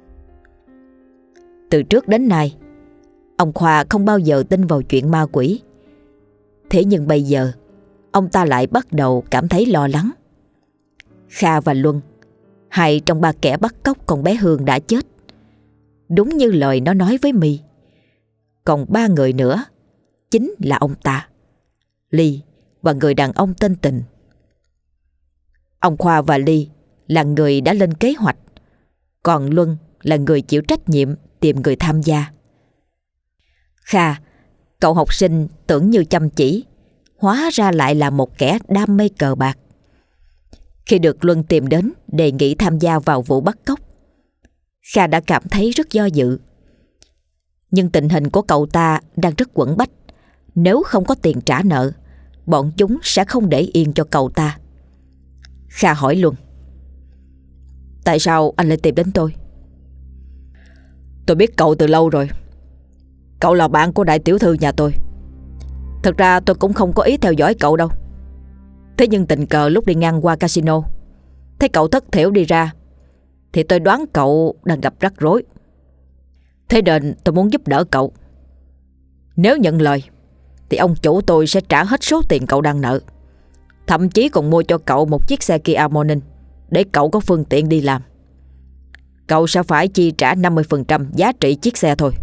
Từ trước đến nay, ông Khoa không bao giờ tin vào chuyện ma quỷ. Thế nhưng bây giờ, ông ta lại bắt đầu cảm thấy lo lắng. Kha và Luân, hai trong ba kẻ bắt cóc con bé Hương đã chết, đúng như lời nó nói với My. Còn ba người nữa chính là ông ta, Ly và người đàn ông tên Tình. Ông Khoa và Ly là người đã lên kế hoạch, còn Luân là người chịu trách nhiệm tìm người tham gia. Kha, cậu học sinh tưởng như chăm chỉ, hóa ra lại là một kẻ đam mê cờ bạc. Khi được Luân tìm đến đề nghị tham gia vào vụ bắt cóc, Kha đã cảm thấy rất do dự. Nhưng tình hình của cậu ta đang rất quẫn bách. Nếu không có tiền trả nợ, bọn chúng sẽ không để yên cho cậu ta. Kha hỏi Luân: Tại sao anh lại tìm đến tôi? Tôi biết cậu từ lâu rồi. Cậu là bạn của đại tiểu thư nhà tôi. Thực ra tôi cũng không có ý theo dõi cậu đâu. Thế nhưng tình cờ lúc đi ngang qua casino, thấy cậu thất thểu đi ra, thì tôi đoán cậu đang gặp rắc rối. Thế nên tôi muốn giúp đỡ cậu. Nếu nhận lời thì ông chủ tôi sẽ trả hết số tiền cậu đang nợ, thậm chí còn mua cho cậu một chiếc xe Kia Morning để cậu có phương tiện đi làm. Cậu sẽ phải chi trả năm mươi phần trăm giá trị chiếc xe thôi.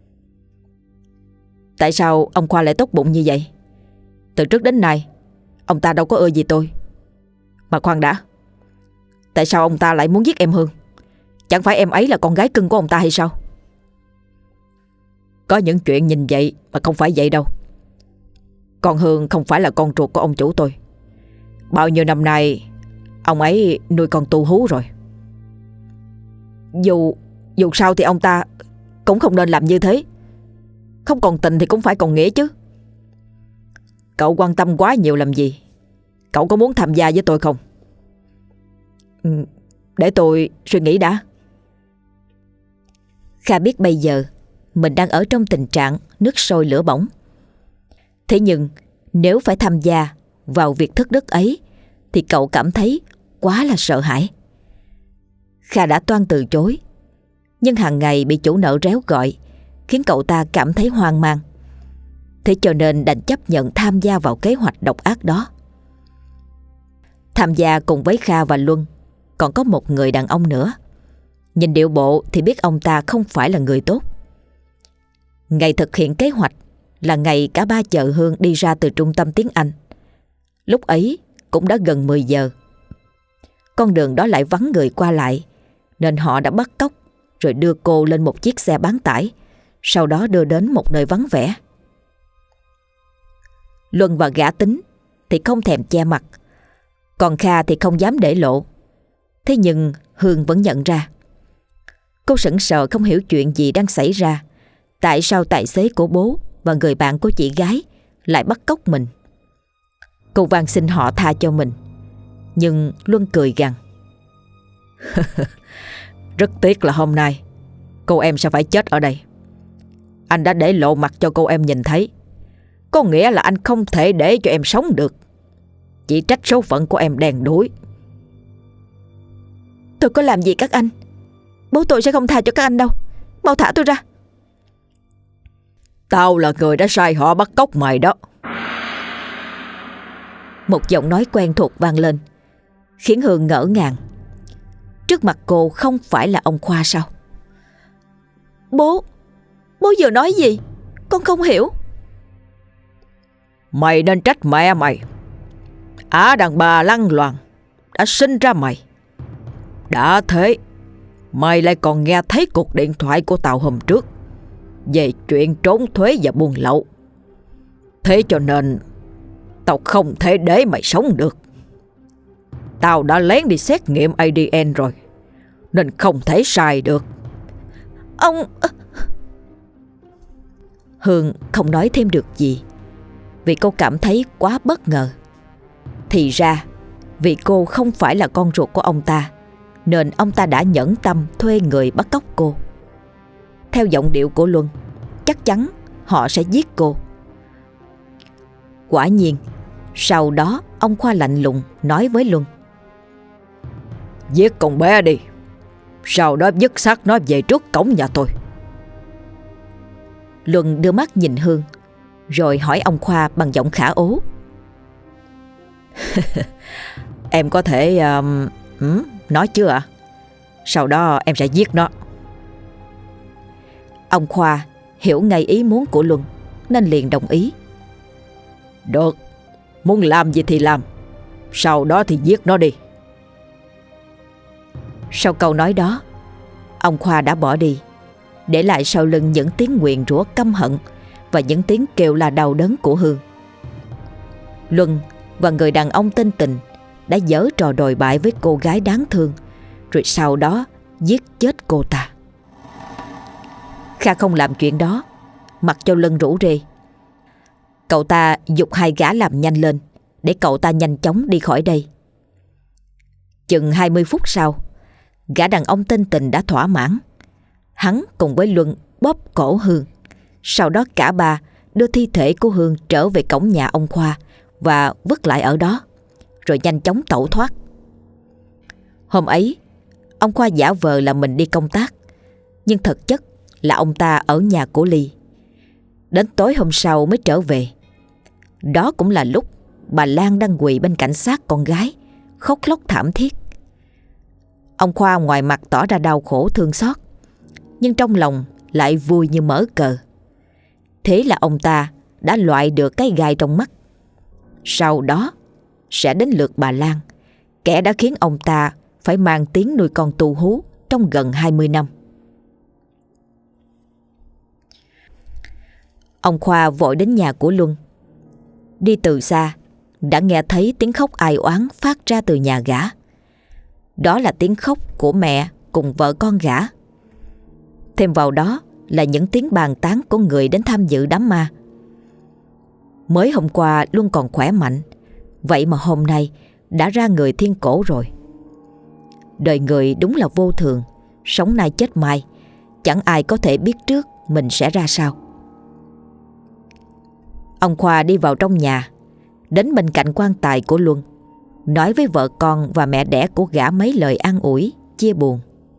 Tại sao ông Khoa lại tốt bụng như vậy? Từ trước đến nay ông ta đâu có ưa gì tôi. Mà khoan đã, tại sao ông ta lại muốn giết em Hương? Chẳng phải em ấy là con gái cưng của ông ta hay sao? Có những chuyện nhìn vậy mà không phải vậy đâu. Con Hương không phải là con ruột của ông chủ tôi. Bao nhiêu năm nay ông ấy nuôi con tu hú rồi. Dù Dù sao thì ông ta cũng không nên làm như thế. Không còn tình thì cũng phải còn nghĩa chứ. Cậu quan tâm quá nhiều làm gì? Cậu có muốn tham gia với tôi không? Ừ, để tôi suy nghĩ đã. Kha biết bây giờ mình đang ở trong tình trạng nước sôi lửa bỏng. Thế nhưng nếu phải tham gia vào việc thất đức ấy thì cậu cảm thấy quá là sợ hãi. Kha đã toan từ chối, nhưng hàng ngày bị chủ nợ réo gọi khiến cậu ta cảm thấy hoang mang. Thế cho nên đành chấp nhận tham gia vào kế hoạch độc ác đó. Tham gia cùng với Kha và Luân còn có một người đàn ông nữa. Nhìn điệu bộ thì biết ông ta không phải là người tốt. Ngày thực hiện kế hoạch là ngày cả ba chợ Hương đi ra từ trung tâm tiếng Anh. Lúc ấy cũng đã gần mười giờ. Con đường đó lại vắng người qua lại, nên họ đã bắt cóc rồi đưa cô lên một chiếc xe bán tải, sau đó đưa đến một nơi vắng vẻ. Luân và gã Tính thì không thèm che mặt, còn Kha thì không dám để lộ. Thế nhưng Hương vẫn nhận ra. Cô sững sờ không hiểu chuyện gì đang xảy ra. Tại sao tài xế của bố và người bạn của chị gái lại bắt cóc mình? Cô van xin họ tha cho mình, nhưng Luân cười gằn. Rất tiếc là hôm nay cô em sẽ phải chết ở đây. Anh đã để lộ mặt cho cô em nhìn thấy, có nghĩa là anh không thể để cho em sống được. Chỉ trách số phận của em đen đủi. Tôi có làm gì các anh? Bố tôi sẽ không tha cho các anh đâu. Mau thả tôi ra. Tao là người đã sai họ bắt cóc mày đó. Một giọng nói quen thuộc vang lên, khiến Hương ngỡ ngàng. Trước mặt cô không phải là ông Khoa sao? Bố, bố vừa nói gì? Con không hiểu. Mày nên trách mẹ mày. Ả đàn bà lăng loàn đã sinh ra mày. Đã thế, mày lại còn nghe thấy cuộc điện thoại của tao hôm trước về chuyện trốn thuế và buôn lậu. Thế cho nên tao không thể để mày sống được. Tao đã lén đi xét nghiệm a đê en rồi, nên không thể sai được. Ông... Hương không nói thêm được gì, vì cô cảm thấy quá bất ngờ. Thì ra vì cô không phải là con ruột của ông ta, nên ông ta đã nhẫn tâm thuê người bắt cóc cô. Theo giọng điệu của Luân, chắc chắn họ sẽ giết cô. Quả nhiên, sau đó ông Khoa lạnh lùng nói với Luân. Giết con bé đi, sau đó vứt xác nó về trước cổng nhà tôi. Luân đưa mắt nhìn Hương, rồi hỏi ông Khoa bằng giọng khả ố. Em có thể um, um, nói chưa ạ? À? Sau đó em sẽ giết nó. Ông Khoa hiểu ngay ý muốn của Luân, nên liền đồng ý. Được, muốn làm gì thì làm, sau đó thì giết nó đi. Sau câu nói đó, ông Khoa đã bỏ đi, để lại sau lưng những tiếng nguyền rủa căm hận và những tiếng kêu la đau đớn của Hương. Luân và người đàn ông tên Tình đã giở trò đồi bại với cô gái đáng thương, rồi sau đó giết chết cô ta. Kha không làm chuyện đó, mặc cho Lân rủ rê. Cậu ta giục hai gã làm nhanh lên, để cậu ta nhanh chóng đi khỏi đây. Chừng hai mươi phút sau, gã đàn ông tên Tình đã thỏa mãn. Hắn cùng với Luân bóp cổ Hương, sau đó cả ba đưa thi thể của Hương trở về cổng nhà ông Khoa và vứt lại ở đó, rồi nhanh chóng tẩu thoát. Hôm ấy, ông Khoa giả vờ là mình đi công tác, nhưng thực chất là ông ta ở nhà của Ly. Đến tối hôm sau mới trở về. Đó cũng là lúc bà Lan đang quỳ bên cạnh xác con gái, khóc lóc thảm thiết. Ông Khoa ngoài mặt tỏ ra đau khổ thương xót, nhưng trong lòng lại vui như mở cờ. Thế là ông ta đã loại được cái gai trong mắt. Sau đó sẽ đến lượt bà Lan, kẻ đã khiến ông ta phải mang tiếng nuôi con tu hú trong gần hai mươi năm. Ông Khoa vội đến nhà của Luân. Đi từ xa, đã nghe thấy tiếng khóc ai oán phát ra từ nhà gã. Đó là tiếng khóc của mẹ cùng vợ con gã. Thêm vào đó là những tiếng bàn tán của người đến tham dự đám ma. Mới hôm qua Luân còn khỏe mạnh, vậy mà hôm nay đã ra người thiên cổ rồi. Đời người đúng là vô thường, sống nay chết mai, chẳng ai có thể biết trước mình sẽ ra sao. Ông Khoa đi vào trong nhà, đến bên cạnh quan tài của Luân, nói với vợ con và mẹ đẻ của gã mấy lời an ủi, chia buồn.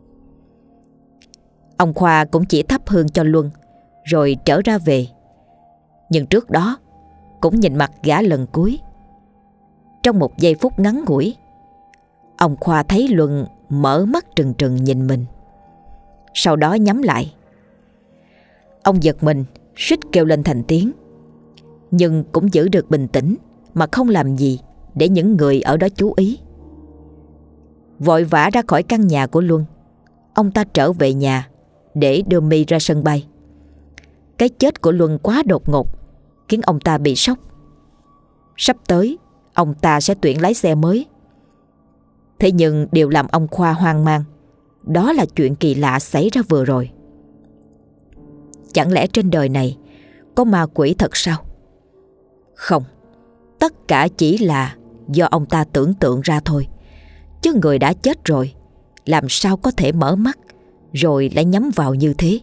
Ông Khoa cũng chỉ thắp hương cho Luân rồi trở ra về. Nhưng trước đó cũng nhìn mặt gã lần cuối. Trong một giây phút ngắn ngủi, ông Khoa thấy Luân mở mắt trừng trừng nhìn mình, sau đó nhắm lại. Ông giật mình, suýt kêu lên thành tiếng, nhưng cũng giữ được bình tĩnh mà không làm gì để những người ở đó chú ý. Vội vã ra khỏi căn nhà của Luân, ông ta trở về nhà để đưa My ra sân bay. Cái chết của Luân quá đột ngột, khiến ông ta bị sốc. Sắp tới ông ta sẽ tuyển lái xe mới. Thế nhưng điều làm ông Khoa hoang mang, đó là chuyện kỳ lạ xảy ra vừa rồi. Chẳng lẽ trên đời này có ma quỷ thật sao? Không, tất cả chỉ là do ông ta tưởng tượng ra thôi. Chứ người đã chết rồi, làm sao có thể mở mắt rồi lại nhắm vào như thế?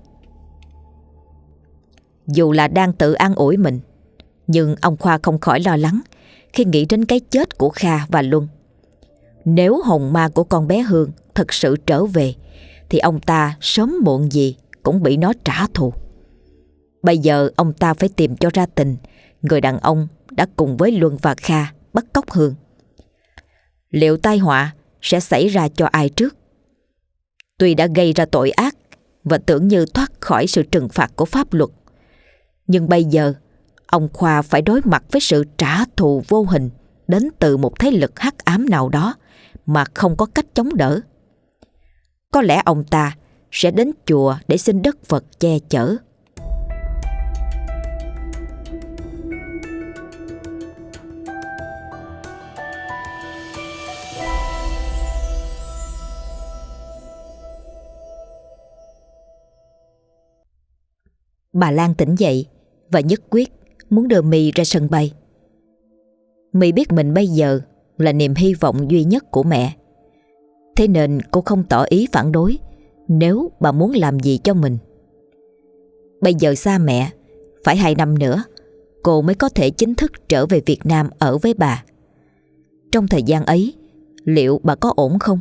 Dù là đang tự an ủi mình, nhưng ông Khoa không khỏi lo lắng khi nghĩ đến cái chết của Kha và Luân. Nếu hồn ma của con bé Hương thật sự trở về, thì ông ta sớm muộn gì cũng bị nó trả thù. Bây giờ ông ta phải tìm cho ra tình người đàn ông đã cùng với Luân và Kha bắt cóc Hương. Liệu tai họa sẽ xảy ra cho ai trước? Tuy đã gây ra tội ác và tưởng như thoát khỏi sự trừng phạt của pháp luật, nhưng bây giờ ông Khoa phải đối mặt với sự trả thù vô hình đến từ một thế lực hắc ám nào đó mà không có cách chống đỡ. Có lẽ ông ta sẽ đến chùa để xin đất Phật che chở. Bà Lan tỉnh dậy và nhất quyết muốn đưa My ra sân bay. My biết mình bây giờ là niềm hy vọng duy nhất của mẹ, thế nên cô không tỏ ý phản đối nếu bà muốn làm gì cho mình. Bây giờ xa mẹ, phải hai năm nữa cô mới có thể chính thức trở về Việt Nam ở với bà. Trong thời gian ấy, liệu bà có ổn không?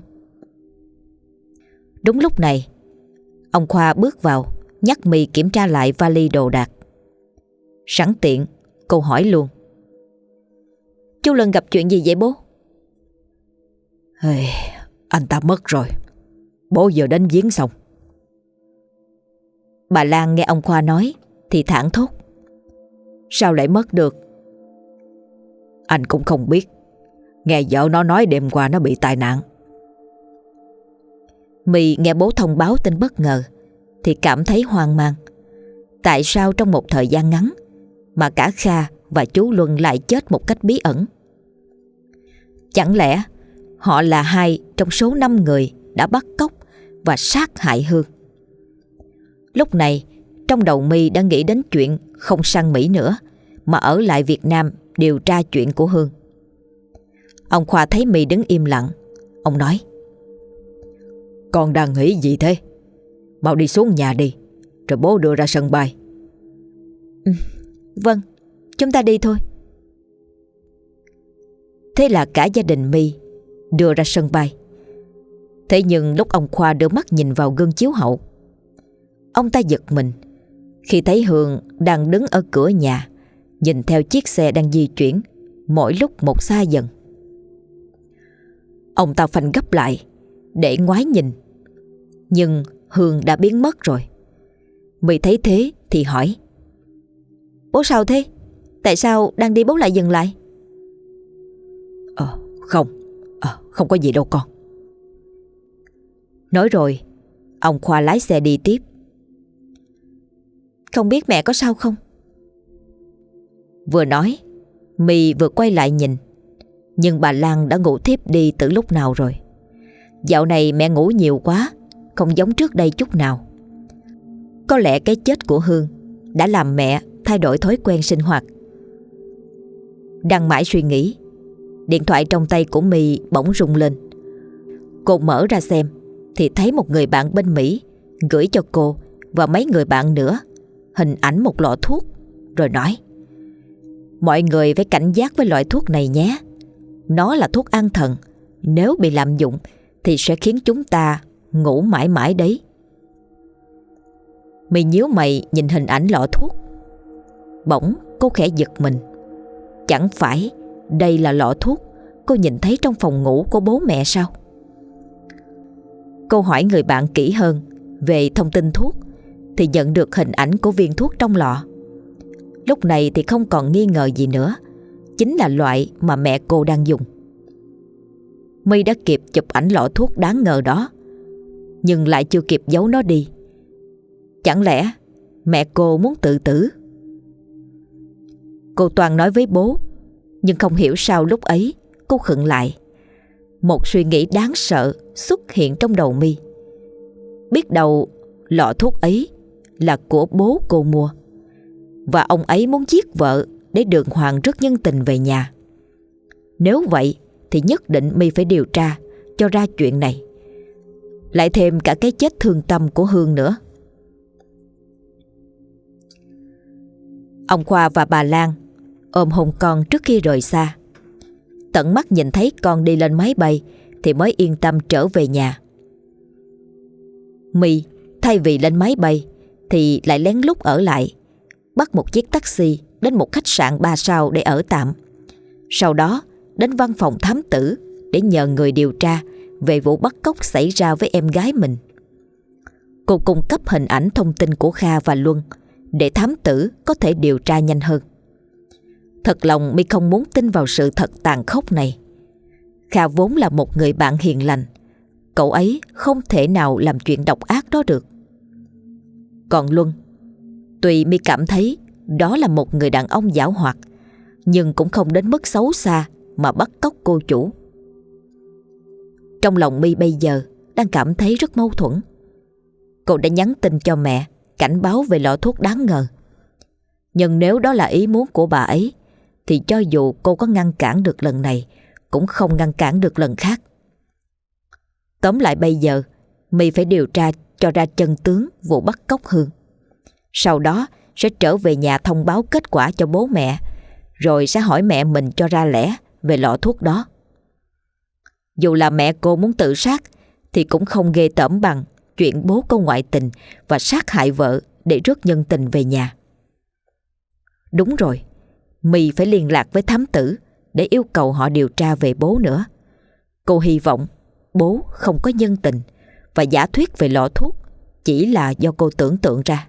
Đúng lúc này, ông Khoa bước vào, nhắc My kiểm tra lại vali đồ đạc. Sẵn tiện, cô hỏi luôn: "Chú Lân gặp chuyện gì vậy bố?" Hey, anh ta mất rồi, bố vừa đến viếng xong. Bà Lan nghe ông Khoa nói thì thảng thốt: "Sao lại mất được?" Anh cũng không biết, nghe vợ nó nói đêm qua nó bị tai nạn. My nghe bố thông báo tin bất ngờ thì cảm thấy hoang mang. Tại sao trong một thời gian ngắn mà cả Kha và chú Luân lại chết một cách bí ẩn? Chẳng lẽ họ là hai trong số năm người đã bắt cóc và sát hại Hương? Lúc này trong đầu My đã nghĩ đến chuyện không sang Mỹ nữa mà ở lại Việt Nam điều tra chuyện của Hương. Ông Khoa thấy My đứng im lặng, ông nói: "Con đang nghĩ gì thế? Mau đi xuống nhà đi, rồi bố đưa ra sân bay." Ừ, vâng, chúng ta đi thôi. Thế là cả gia đình My đưa ra sân bay. Thế nhưng lúc ông Khoa đưa mắt nhìn vào gương chiếu hậu, ông ta giật mình khi thấy Hương đang đứng ở cửa nhà, nhìn theo chiếc xe đang di chuyển, mỗi lúc một xa dần. Ông ta phanh gấp lại để ngoái nhìn, nhưng Hương đã biến mất rồi. My thấy thế thì hỏi: "Bố sao thế? Tại sao đang đi bố lại dừng lại?" Ờ không Ờ không có gì đâu con. Nói rồi ông Khoa lái xe đi tiếp. "Không biết mẹ có sao không?" Vừa nói My vừa quay lại nhìn, nhưng bà Lan đã ngủ thiếp đi từ lúc nào rồi. Dạo này mẹ ngủ nhiều quá, không giống trước đây chút nào. Có lẽ cái chết của Hương đã làm mẹ thay đổi thói quen sinh hoạt. Đang mãi suy nghĩ, điện thoại trong tay của My bỗng rung lên. Cô mở ra xem thì thấy một người bạn bên Mỹ gửi cho cô và mấy người bạn nữa hình ảnh một lọ thuốc, rồi nói: mọi người phải cảnh giác với loại thuốc này nhé. Nó là thuốc an thần, nếu bị lạm dụng thì sẽ khiến chúng ta ngủ mãi mãi đấy. My nhíu mày nhìn hình ảnh lọ thuốc. Bỗng cô khẽ giật mình. Chẳng phải đây là lọ thuốc cô nhìn thấy trong phòng ngủ của bố mẹ sao? Cô hỏi người bạn kỹ hơn về thông tin thuốc thì nhận được hình ảnh của viên thuốc trong lọ. Lúc này thì không còn nghi ngờ gì nữa, chính là loại mà mẹ cô đang dùng. My đã kịp chụp ảnh lọ thuốc đáng ngờ đó, nhưng lại chưa kịp giấu nó đi. Chẳng lẽ mẹ cô muốn tự tử? Cô toàn nói với bố, nhưng không hiểu sao lúc ấy cô khựng lại. Một suy nghĩ đáng sợ xuất hiện trong đầu My. Biết đâu lọ thuốc ấy là của bố cô mua, và ông ấy muốn giết vợ để đường hoàng rước nhân tình về nhà. Nếu vậy thì nhất định My phải điều tra cho ra chuyện này. Lại thêm cả cái chết thương tâm của Hương nữa. Ông Khoa và bà Lan ôm hôn con trước khi rời xa. Tận mắt nhìn thấy con đi lên máy bay thì mới yên tâm trở về nhà. My thay vì lên máy bay thì lại lén lút ở lại, bắt một chiếc taxi đến một khách sạn ba sao để ở tạm. Sau đó đến văn phòng thám tử để nhờ người điều tra về vụ bắt cóc xảy ra với em gái mình. Cô cung cấp hình ảnh thông tin của Kha và Luân để thám tử có thể điều tra nhanh hơn. Thật lòng My không muốn tin vào sự thật tàn khốc này. Kha vốn là một người bạn hiền lành, cậu ấy không thể nào làm chuyện độc ác đó được. Còn Luân, tuy My cảm thấy đó là một người đàn ông giảo hoạt, nhưng cũng không đến mức xấu xa mà bắt cóc cô chủ. Trong lòng My bây giờ đang cảm thấy rất mâu thuẫn. Cô đã nhắn tin cho mẹ cảnh báo về lọ thuốc đáng ngờ. Nhưng nếu đó là ý muốn của bà ấy thì cho dù cô có ngăn cản được lần này cũng không ngăn cản được lần khác. Tóm lại bây giờ My phải điều tra cho ra chân tướng vụ bắt cóc Hương. Sau đó sẽ trở về nhà thông báo kết quả cho bố mẹ, rồi sẽ hỏi mẹ mình cho ra lẽ về lọ thuốc đó. Dù là mẹ cô muốn tự sát thì cũng không ghê tởm bằng chuyện bố cô ngoại tình và sát hại vợ để rước nhân tình về nhà. Đúng rồi, My phải liên lạc với thám tử để yêu cầu họ điều tra về bố nữa. Cô hy vọng bố không có nhân tình và giả thuyết về lọ thuốc chỉ là do cô tưởng tượng ra.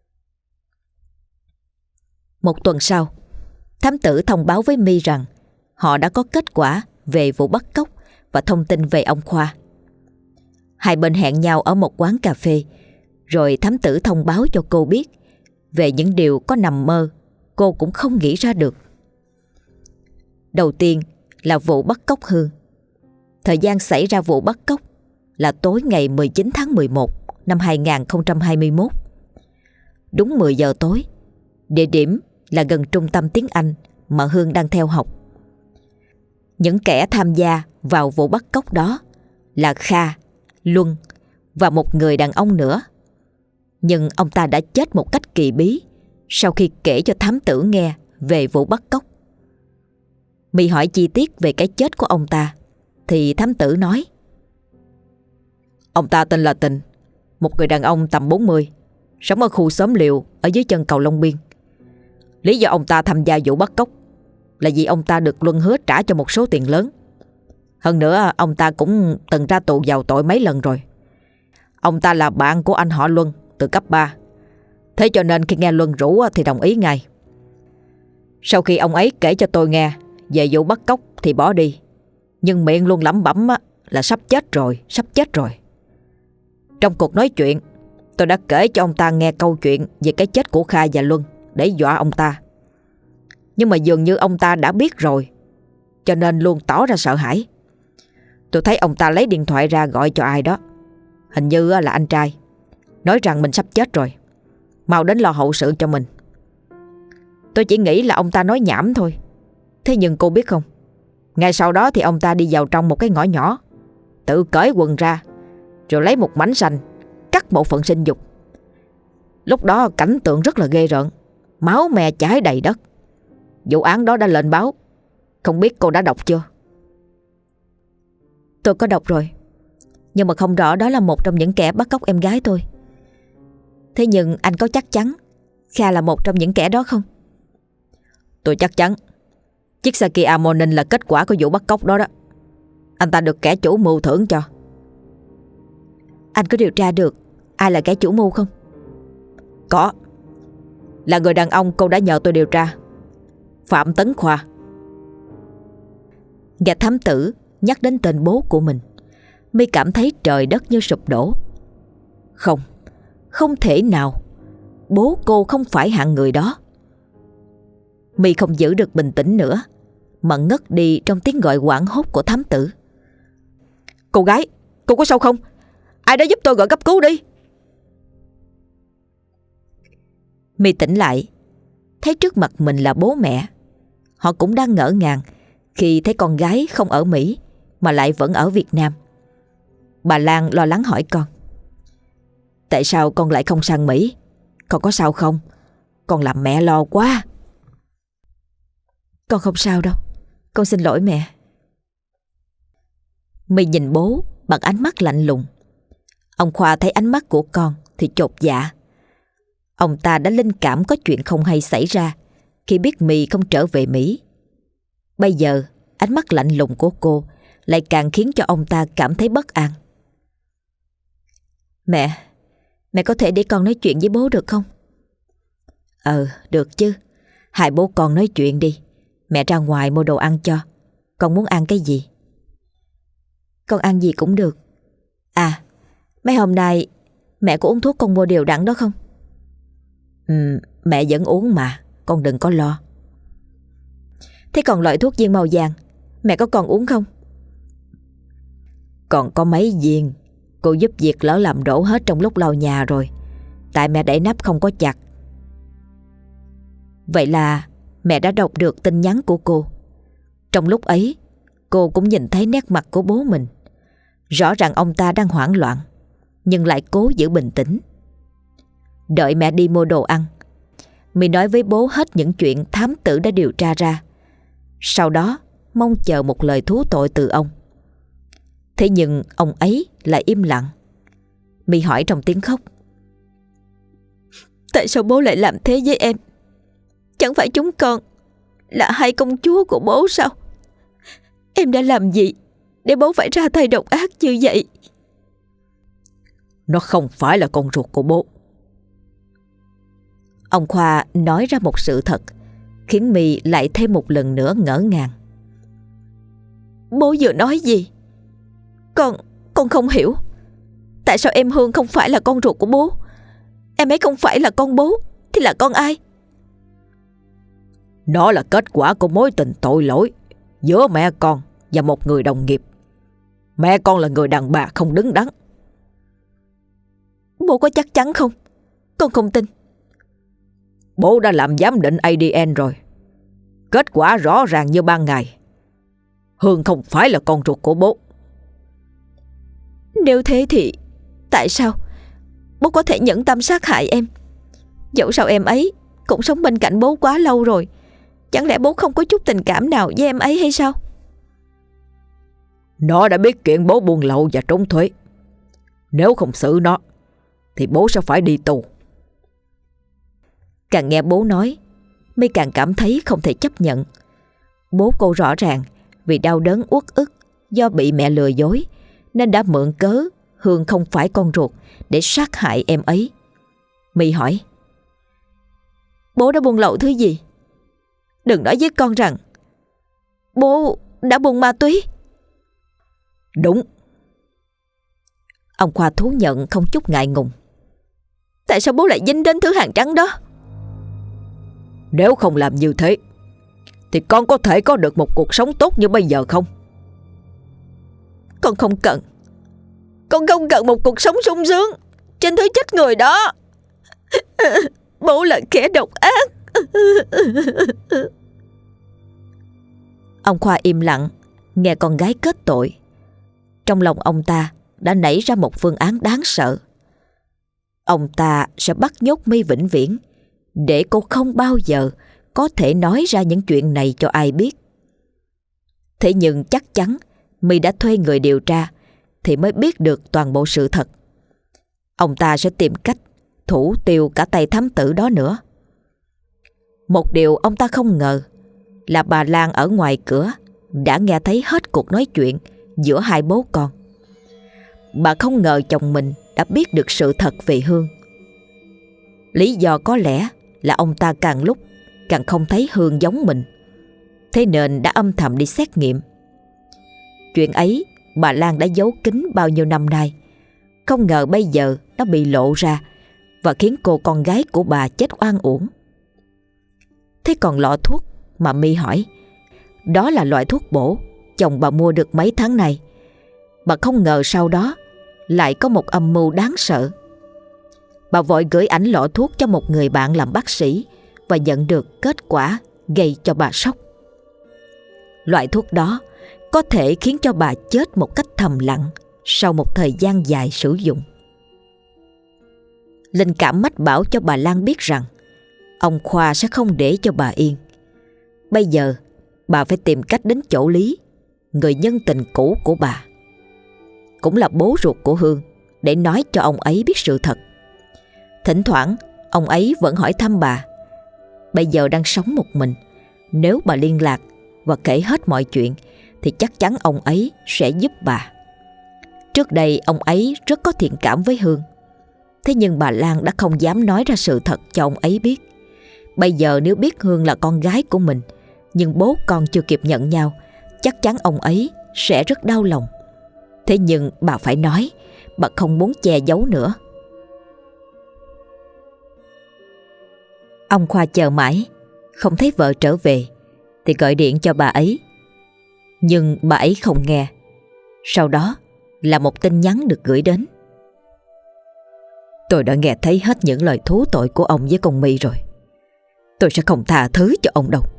Một tuần sau, thám tử thông báo với My rằng họ đã có kết quả về vụ bắt cóc và thông tin về ông Khoa. Hai bên hẹn nhau ở một quán cà phê, rồi thám tử thông báo cho cô biết về những điều có nằm mơ cô cũng không nghĩ ra được. Đầu tiên là vụ bắt cóc Hương. Thời gian xảy ra vụ bắt cóc là tối ngày mười chín tháng mười một năm hai nghìn không trăm hai mươi mốt. Đúng mười giờ tối, địa điểm là gần trung tâm tiếng Anh mà Hương đang theo học. Những kẻ tham gia vào vụ bắt cóc đó là Kha, Luân và một người đàn ông nữa. Nhưng ông ta đã chết một cách kỳ bí sau khi kể cho thám tử nghe về vụ bắt cóc. My hỏi chi tiết về cái chết của ông ta thì thám tử nói: ông ta tên là Tình, một người đàn ông tầm bốn mươi, sống ở khu xóm Liều ở dưới chân cầu Long Biên. Lý do ông ta tham gia vụ bắt cóc là vì ông ta được Luân hứa trả cho một số tiền lớn. Hơn nữa ông ta cũng từng ra tù vào tội mấy lần rồi. Ông ta là bạn của anh họ Luân từ cấp ba, thế cho nên khi nghe Luân rủ thì đồng ý ngay. Sau khi ông ấy kể cho tôi nghe về vụ bắt cóc thì bỏ đi, nhưng miệng luôn lẩm bẩm là sắp chết rồi, sắp chết rồi. Trong cuộc nói chuyện, tôi đã kể cho ông ta nghe câu chuyện về cái chết của Kha và Luân để dọa ông ta. Nhưng mà dường như ông ta đã biết rồi, cho nên luôn tỏ ra sợ hãi. Tôi thấy ông ta lấy điện thoại ra gọi cho ai đó, hình như là anh trai, nói rằng mình sắp chết rồi, mau đến lo hậu sự cho mình. Tôi chỉ nghĩ là ông ta nói nhảm thôi, Thế nhưng cô biết không, ngay sau đó thì ông ta đi vào trong một cái ngõ nhỏ, tự cởi quần ra, rồi lấy một mảnh sành cắt bộ phận sinh dục. Lúc đó cảnh tượng rất là ghê rợn, máu me chảy đầy đất. Vụ án đó đã lên báo, không biết cô đã đọc chưa? Tôi có đọc rồi, nhưng mà không rõ đó là một trong những kẻ bắt cóc em gái tôi. Thế nhưng anh có chắc chắn Kha là một trong những kẻ đó không? Tôi chắc chắn chiếc xe Kia Morning là kết quả của vụ bắt cóc đó đó. Anh ta được kẻ chủ mưu thưởng cho. Anh có điều tra được ai là kẻ chủ mưu không? Có, là người đàn ông cô đã nhờ tôi điều tra, Phạm Tấn Khoa. Gã thám tử nhắc đến tên bố của mình, My cảm thấy trời đất như sụp đổ. Không, không thể nào. Bố cô không phải hạng người đó. My không giữ được bình tĩnh nữa, mà ngất đi trong tiếng gọi hoảng hốt của thám tử. Cô gái, cô có sao không? Ai đó giúp tôi gọi cấp cứu đi. My tỉnh lại, thấy trước mặt mình là bố mẹ. Họ cũng đang ngỡ ngàng khi thấy con gái không ở Mỹ mà lại vẫn ở Việt Nam. Bà Lan lo lắng hỏi con: Tại sao con lại không sang Mỹ? Con có sao không? Con làm mẹ lo quá. Con không sao đâu, con xin lỗi mẹ. My nhìn bố bằng ánh mắt lạnh lùng. Ông Khoa thấy ánh mắt của con thì chột dạ. Ông ta đã linh cảm có chuyện không hay xảy ra khi biết My không trở về Mỹ. Bây giờ ánh mắt lạnh lùng của cô lại càng khiến cho ông ta cảm thấy bất an. Mẹ, mẹ có thể để con nói chuyện với bố được không? Ờ, được chứ. Hai bố con nói chuyện đi. Mẹ ra ngoài mua đồ ăn cho. Con muốn ăn cái gì? Con ăn gì cũng được. À, mấy hôm nay mẹ có uống thuốc con mua đều đặn đó không? Ừ, mẹ vẫn uống mà, con đừng có lo. Thế còn loại thuốc viên màu vàng mẹ có còn uống không? Còn có mấy viên. Cô giúp việc lỡ làm đổ hết trong lúc lau nhà rồi, tại mẹ đậy nắp không có chặt. Vậy là mẹ đã đọc được tin nhắn của cô. Trong lúc ấy, cô cũng nhìn thấy nét mặt của bố mình. Rõ ràng ông ta đang hoảng loạn, nhưng lại cố giữ bình tĩnh. Đợi mẹ đi mua đồ ăn, My nói với bố hết những chuyện thám tử đã điều tra ra. Sau đó mong chờ một lời thú tội từ ông. Thế nhưng ông ấy lại im lặng. My hỏi trong tiếng khóc: Tại sao bố lại làm thế với em? Chẳng phải chúng con là hai công chúa của bố sao? Em đã làm gì để bố phải ra tay độc ác như vậy? Nó không phải là con ruột của bố. Ông Khoa nói ra một sự thật khiến My lại thêm một lần nữa ngỡ ngàng. Bố vừa nói gì? Con, con không hiểu. Tại sao em Hương không phải là con ruột của bố? Em ấy không phải là con bố thì là con ai? Nó là kết quả của mối tình tội lỗi giữa mẹ con và một người đồng nghiệp. Mẹ con là người đàn bà không đứng đắn. Bố có chắc chắn không? Con không tin. Bố đã làm giám định a đê en rồi. Kết quả rõ ràng như ban ngày. Hương không phải là con ruột của bố. Nếu thế thì tại sao bố có thể nhẫn tâm sát hại em? Dẫu sao em ấy cũng sống bên cạnh bố quá lâu rồi. Chẳng lẽ bố không có chút tình cảm nào với em ấy hay sao? Nó đã biết chuyện bố buôn lậu và trốn thuế. Nếu không xử nó thì bố sẽ phải đi tù. Càng nghe bố nói, My càng cảm thấy không thể chấp nhận. Bố cô rõ ràng vì đau đớn uất ức do bị mẹ lừa dối nên đã mượn cớ Hương không phải con ruột để sát hại em ấy. My hỏi: Bố đã buôn lậu thứ gì? Đừng nói với con rằng bố đã buôn ma túy. Đúng. Ông Khoa thú nhận không chút ngại ngùng. Tại sao bố lại dính đến thứ hàng trắng đó? Nếu không làm như thế thì con có thể có được một cuộc sống tốt như bây giờ không? Con không cần. Con không cần một cuộc sống sung sướng trên thứ chết người đó. Bố là kẻ độc ác. Ông Khoa im lặng nghe con gái kết tội. Trong lòng ông ta đã nảy ra một phương án đáng sợ. Ông ta sẽ bắt nhốt My vĩnh viễn, để cô không bao giờ có thể nói ra những chuyện này cho ai biết. Thế nhưng chắc chắn My đã thuê người điều tra thì mới biết được toàn bộ sự thật. Ông ta sẽ tìm cách thủ tiêu cả tay thám tử đó nữa. Một điều ông ta không ngờ là bà Lan ở ngoài cửa đã nghe thấy hết cuộc nói chuyện giữa hai bố con. Bà không ngờ chồng mình đã biết được sự thật về Hương. Lý do có lẽ là ông ta càng lúc càng không thấy Hương giống mình, thế nên đã âm thầm đi xét nghiệm. Chuyện ấy bà Lan đã giấu kín bao nhiêu năm nay, không ngờ bây giờ nó bị lộ ra và khiến cô con gái của bà chết oan uổng. Thế còn lọ thuốc mà My hỏi, đó là loại thuốc bổ chồng bà mua được mấy tháng nay. Bà không ngờ sau đó lại có một âm mưu đáng sợ. Bà vội gửi ảnh lọ thuốc cho một người bạn làm bác sĩ và nhận được kết quả gây cho bà sốc. Loại thuốc đó có thể khiến cho bà chết một cách thầm lặng sau một thời gian dài sử dụng. Linh cảm mách bảo cho bà Lan biết rằng ông Khoa sẽ không để cho bà yên. Bây giờ bà phải tìm cách đến chỗ Lý, người nhân tình cũ của bà, cũng là bố ruột của Hương, để nói cho ông ấy biết sự thật. Thỉnh thoảng ông ấy vẫn hỏi thăm bà. Bây giờ đang sống một mình, nếu bà liên lạc và kể hết mọi chuyện thì chắc chắn ông ấy sẽ giúp bà. Trước đây ông ấy rất có thiện cảm với Hương, thế nhưng bà Lan đã không dám nói ra sự thật cho ông ấy biết. Bây giờ nếu biết Hương là con gái của mình, nhưng bố con chưa kịp nhận nhau, chắc chắn ông ấy sẽ rất đau lòng. Thế nhưng bà phải nói, bà không muốn che giấu nữa. Ông Khoa chờ mãi, không thấy vợ trở về thì gọi điện cho bà ấy. Nhưng bà ấy không nghe. Sau đó là một tin nhắn được gửi đến. Tôi đã nghe thấy hết những lời thú tội của ông với con My rồi. Tôi sẽ không tha thứ cho ông đâu.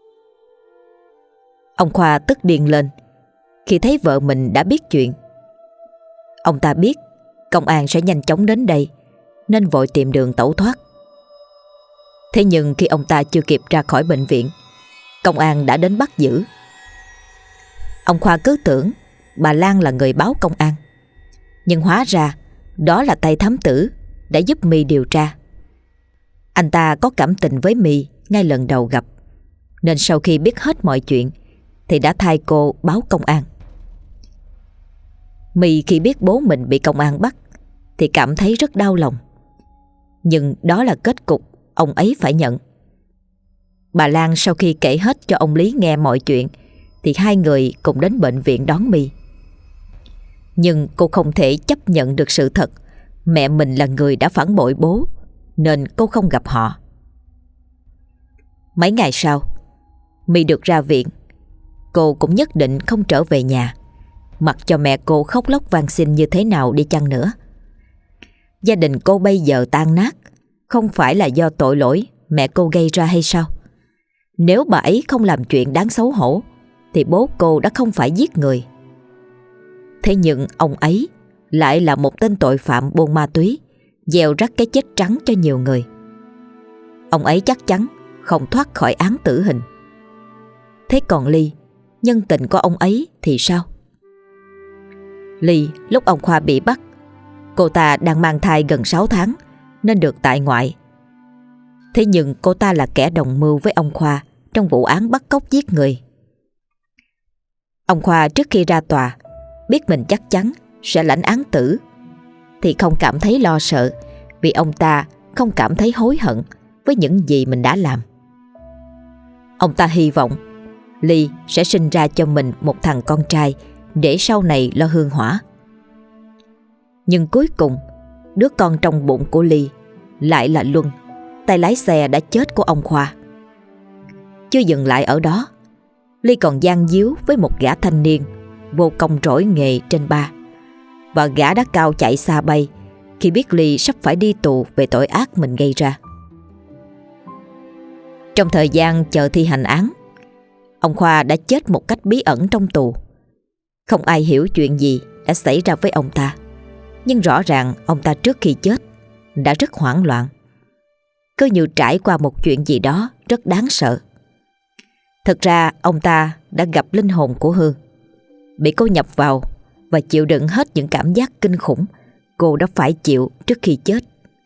Ông Khoa tức điên lên khi thấy vợ mình đã biết chuyện. Ông ta biết công an sẽ nhanh chóng đến đây nên vội tìm đường tẩu thoát. Thế nhưng khi ông ta chưa kịp ra khỏi bệnh viện, công an đã đến bắt giữ. Ông Khoa cứ tưởng bà Lan là người báo công an, nhưng hóa ra đó là tay thám tử đã giúp My điều tra. Anh ta có cảm tình với My ngay lần đầu gặp, nên sau khi biết hết mọi chuyện thì đã thay cô báo công an. My khi biết bố mình bị công an bắt thì cảm thấy rất đau lòng, nhưng đó là kết cục ông ấy phải nhận. Bà Lan sau khi kể hết cho ông Lý nghe mọi chuyện thì hai người cùng đến bệnh viện đón My. Nhưng cô không thể chấp nhận được sự thật mẹ mình là người đã phản bội bố, nên cô không gặp họ. Mấy ngày sau, My được ra viện. Cô cũng nhất định không trở về nhà, mặc cho mẹ cô khóc lóc van xin như thế nào đi chăng nữa. Gia đình cô bây giờ tan nát, không phải là do tội lỗi mẹ cô gây ra hay sao? Nếu bà ấy không làm chuyện đáng xấu hổ thì bố cô đã không phải giết người. Thế nhưng ông ấy lại là một tên tội phạm buôn ma túy, gieo rắc cái chết trắng cho nhiều người. Ông ấy chắc chắn không thoát khỏi án tử hình. Thế còn Ly, nhân tình của ông ấy thì sao? Ly lúc ông Khoa bị bắt, cô ta đang mang thai gần sáu tháng nên được tại ngoại. Thế nhưng cô ta là kẻ đồng mưu với ông Khoa trong vụ án bắt cóc giết người. Ông Khoa trước khi ra tòa biết mình chắc chắn sẽ lãnh án tử thì không cảm thấy lo sợ, vì ông ta không cảm thấy hối hận với những gì mình đã làm. Ông ta hy vọng Ly sẽ sinh ra cho mình một thằng con trai để sau này lo hương hỏa. Nhưng cuối cùng đứa con trong bụng của Ly lại là Luân, tay lái xe đã chết của ông Khoa. Chưa dừng lại ở đó, Ly còn gian díu với một gã thanh niên vô công rỗi nghề trên ba, và gã đã cao chạy xa bay khi biết Ly sắp phải đi tù về tội ác mình gây ra. Trong thời gian chờ thi hành án, Ông Khoa đã chết một cách bí ẩn trong tù. Không ai hiểu chuyện gì đã xảy ra với ông ta, nhưng rõ ràng ông ta trước khi chết đã rất hoảng loạn, cứ như trải qua một chuyện gì đó rất đáng sợ. Thực ra ông ta đã gặp linh hồn của Hương, bị cô nhập vào và chịu đựng hết những cảm giác kinh khủng cô đã phải chịu trước khi chết.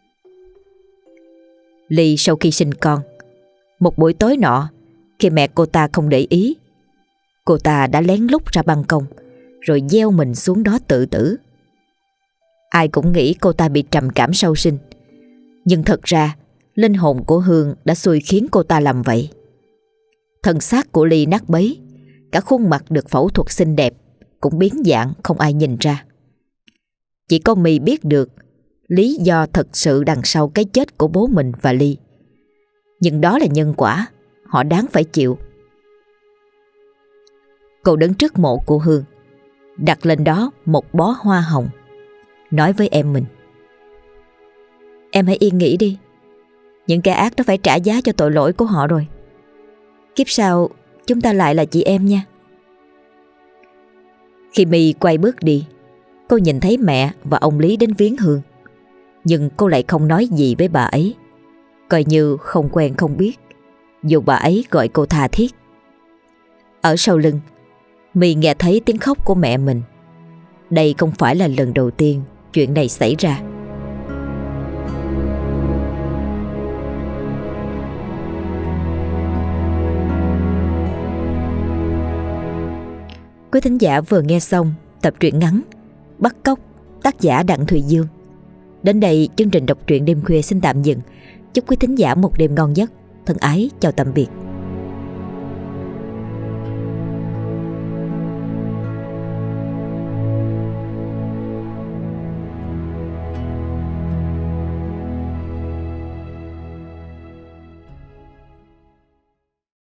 Ly sau khi sinh con, một buổi tối nọ, khi mẹ cô ta không để ý, cô ta đã lén lút ra ban công rồi gieo mình xuống đó tự tử. Ai cũng nghĩ cô ta bị trầm cảm sau sinh, nhưng thật ra linh hồn của Hương đã xui khiến cô ta làm vậy. Thân xác của Ly nát bấy, cả khuôn mặt được phẫu thuật xinh đẹp cũng biến dạng không ai nhìn ra. Chỉ có My biết được lý do thật sự đằng sau cái chết của bố mình và Ly. Nhưng đó là nhân quả, họ đáng phải chịu. Cô đứng trước mộ của Hương, đặt lên đó một bó hoa hồng, nói với em mình: "Em hãy yên nghỉ đi. Những kẻ ác đó phải trả giá cho tội lỗi của họ rồi. Kiếp sau chúng ta lại là chị em nha." Khi My quay bước đi, cô nhìn thấy mẹ và ông Lý đến viếng Hương, nhưng cô lại không nói gì với bà ấy, coi như không quen không biết, dù bà ấy gọi cô tha thiết. Ở sau lưng, My nghe thấy tiếng khóc của mẹ mình. Đây không phải là lần đầu tiên chuyện này xảy ra. Quý thính giả vừa nghe xong tập truyện ngắn Bắt Cóc, tác giả Đặng Thùy Dương. Đến đây chương trình đọc truyện đêm khuya xin tạm dừng. Chúc quý thính giả một đêm ngon giấc. Thân ái chào tạm biệt.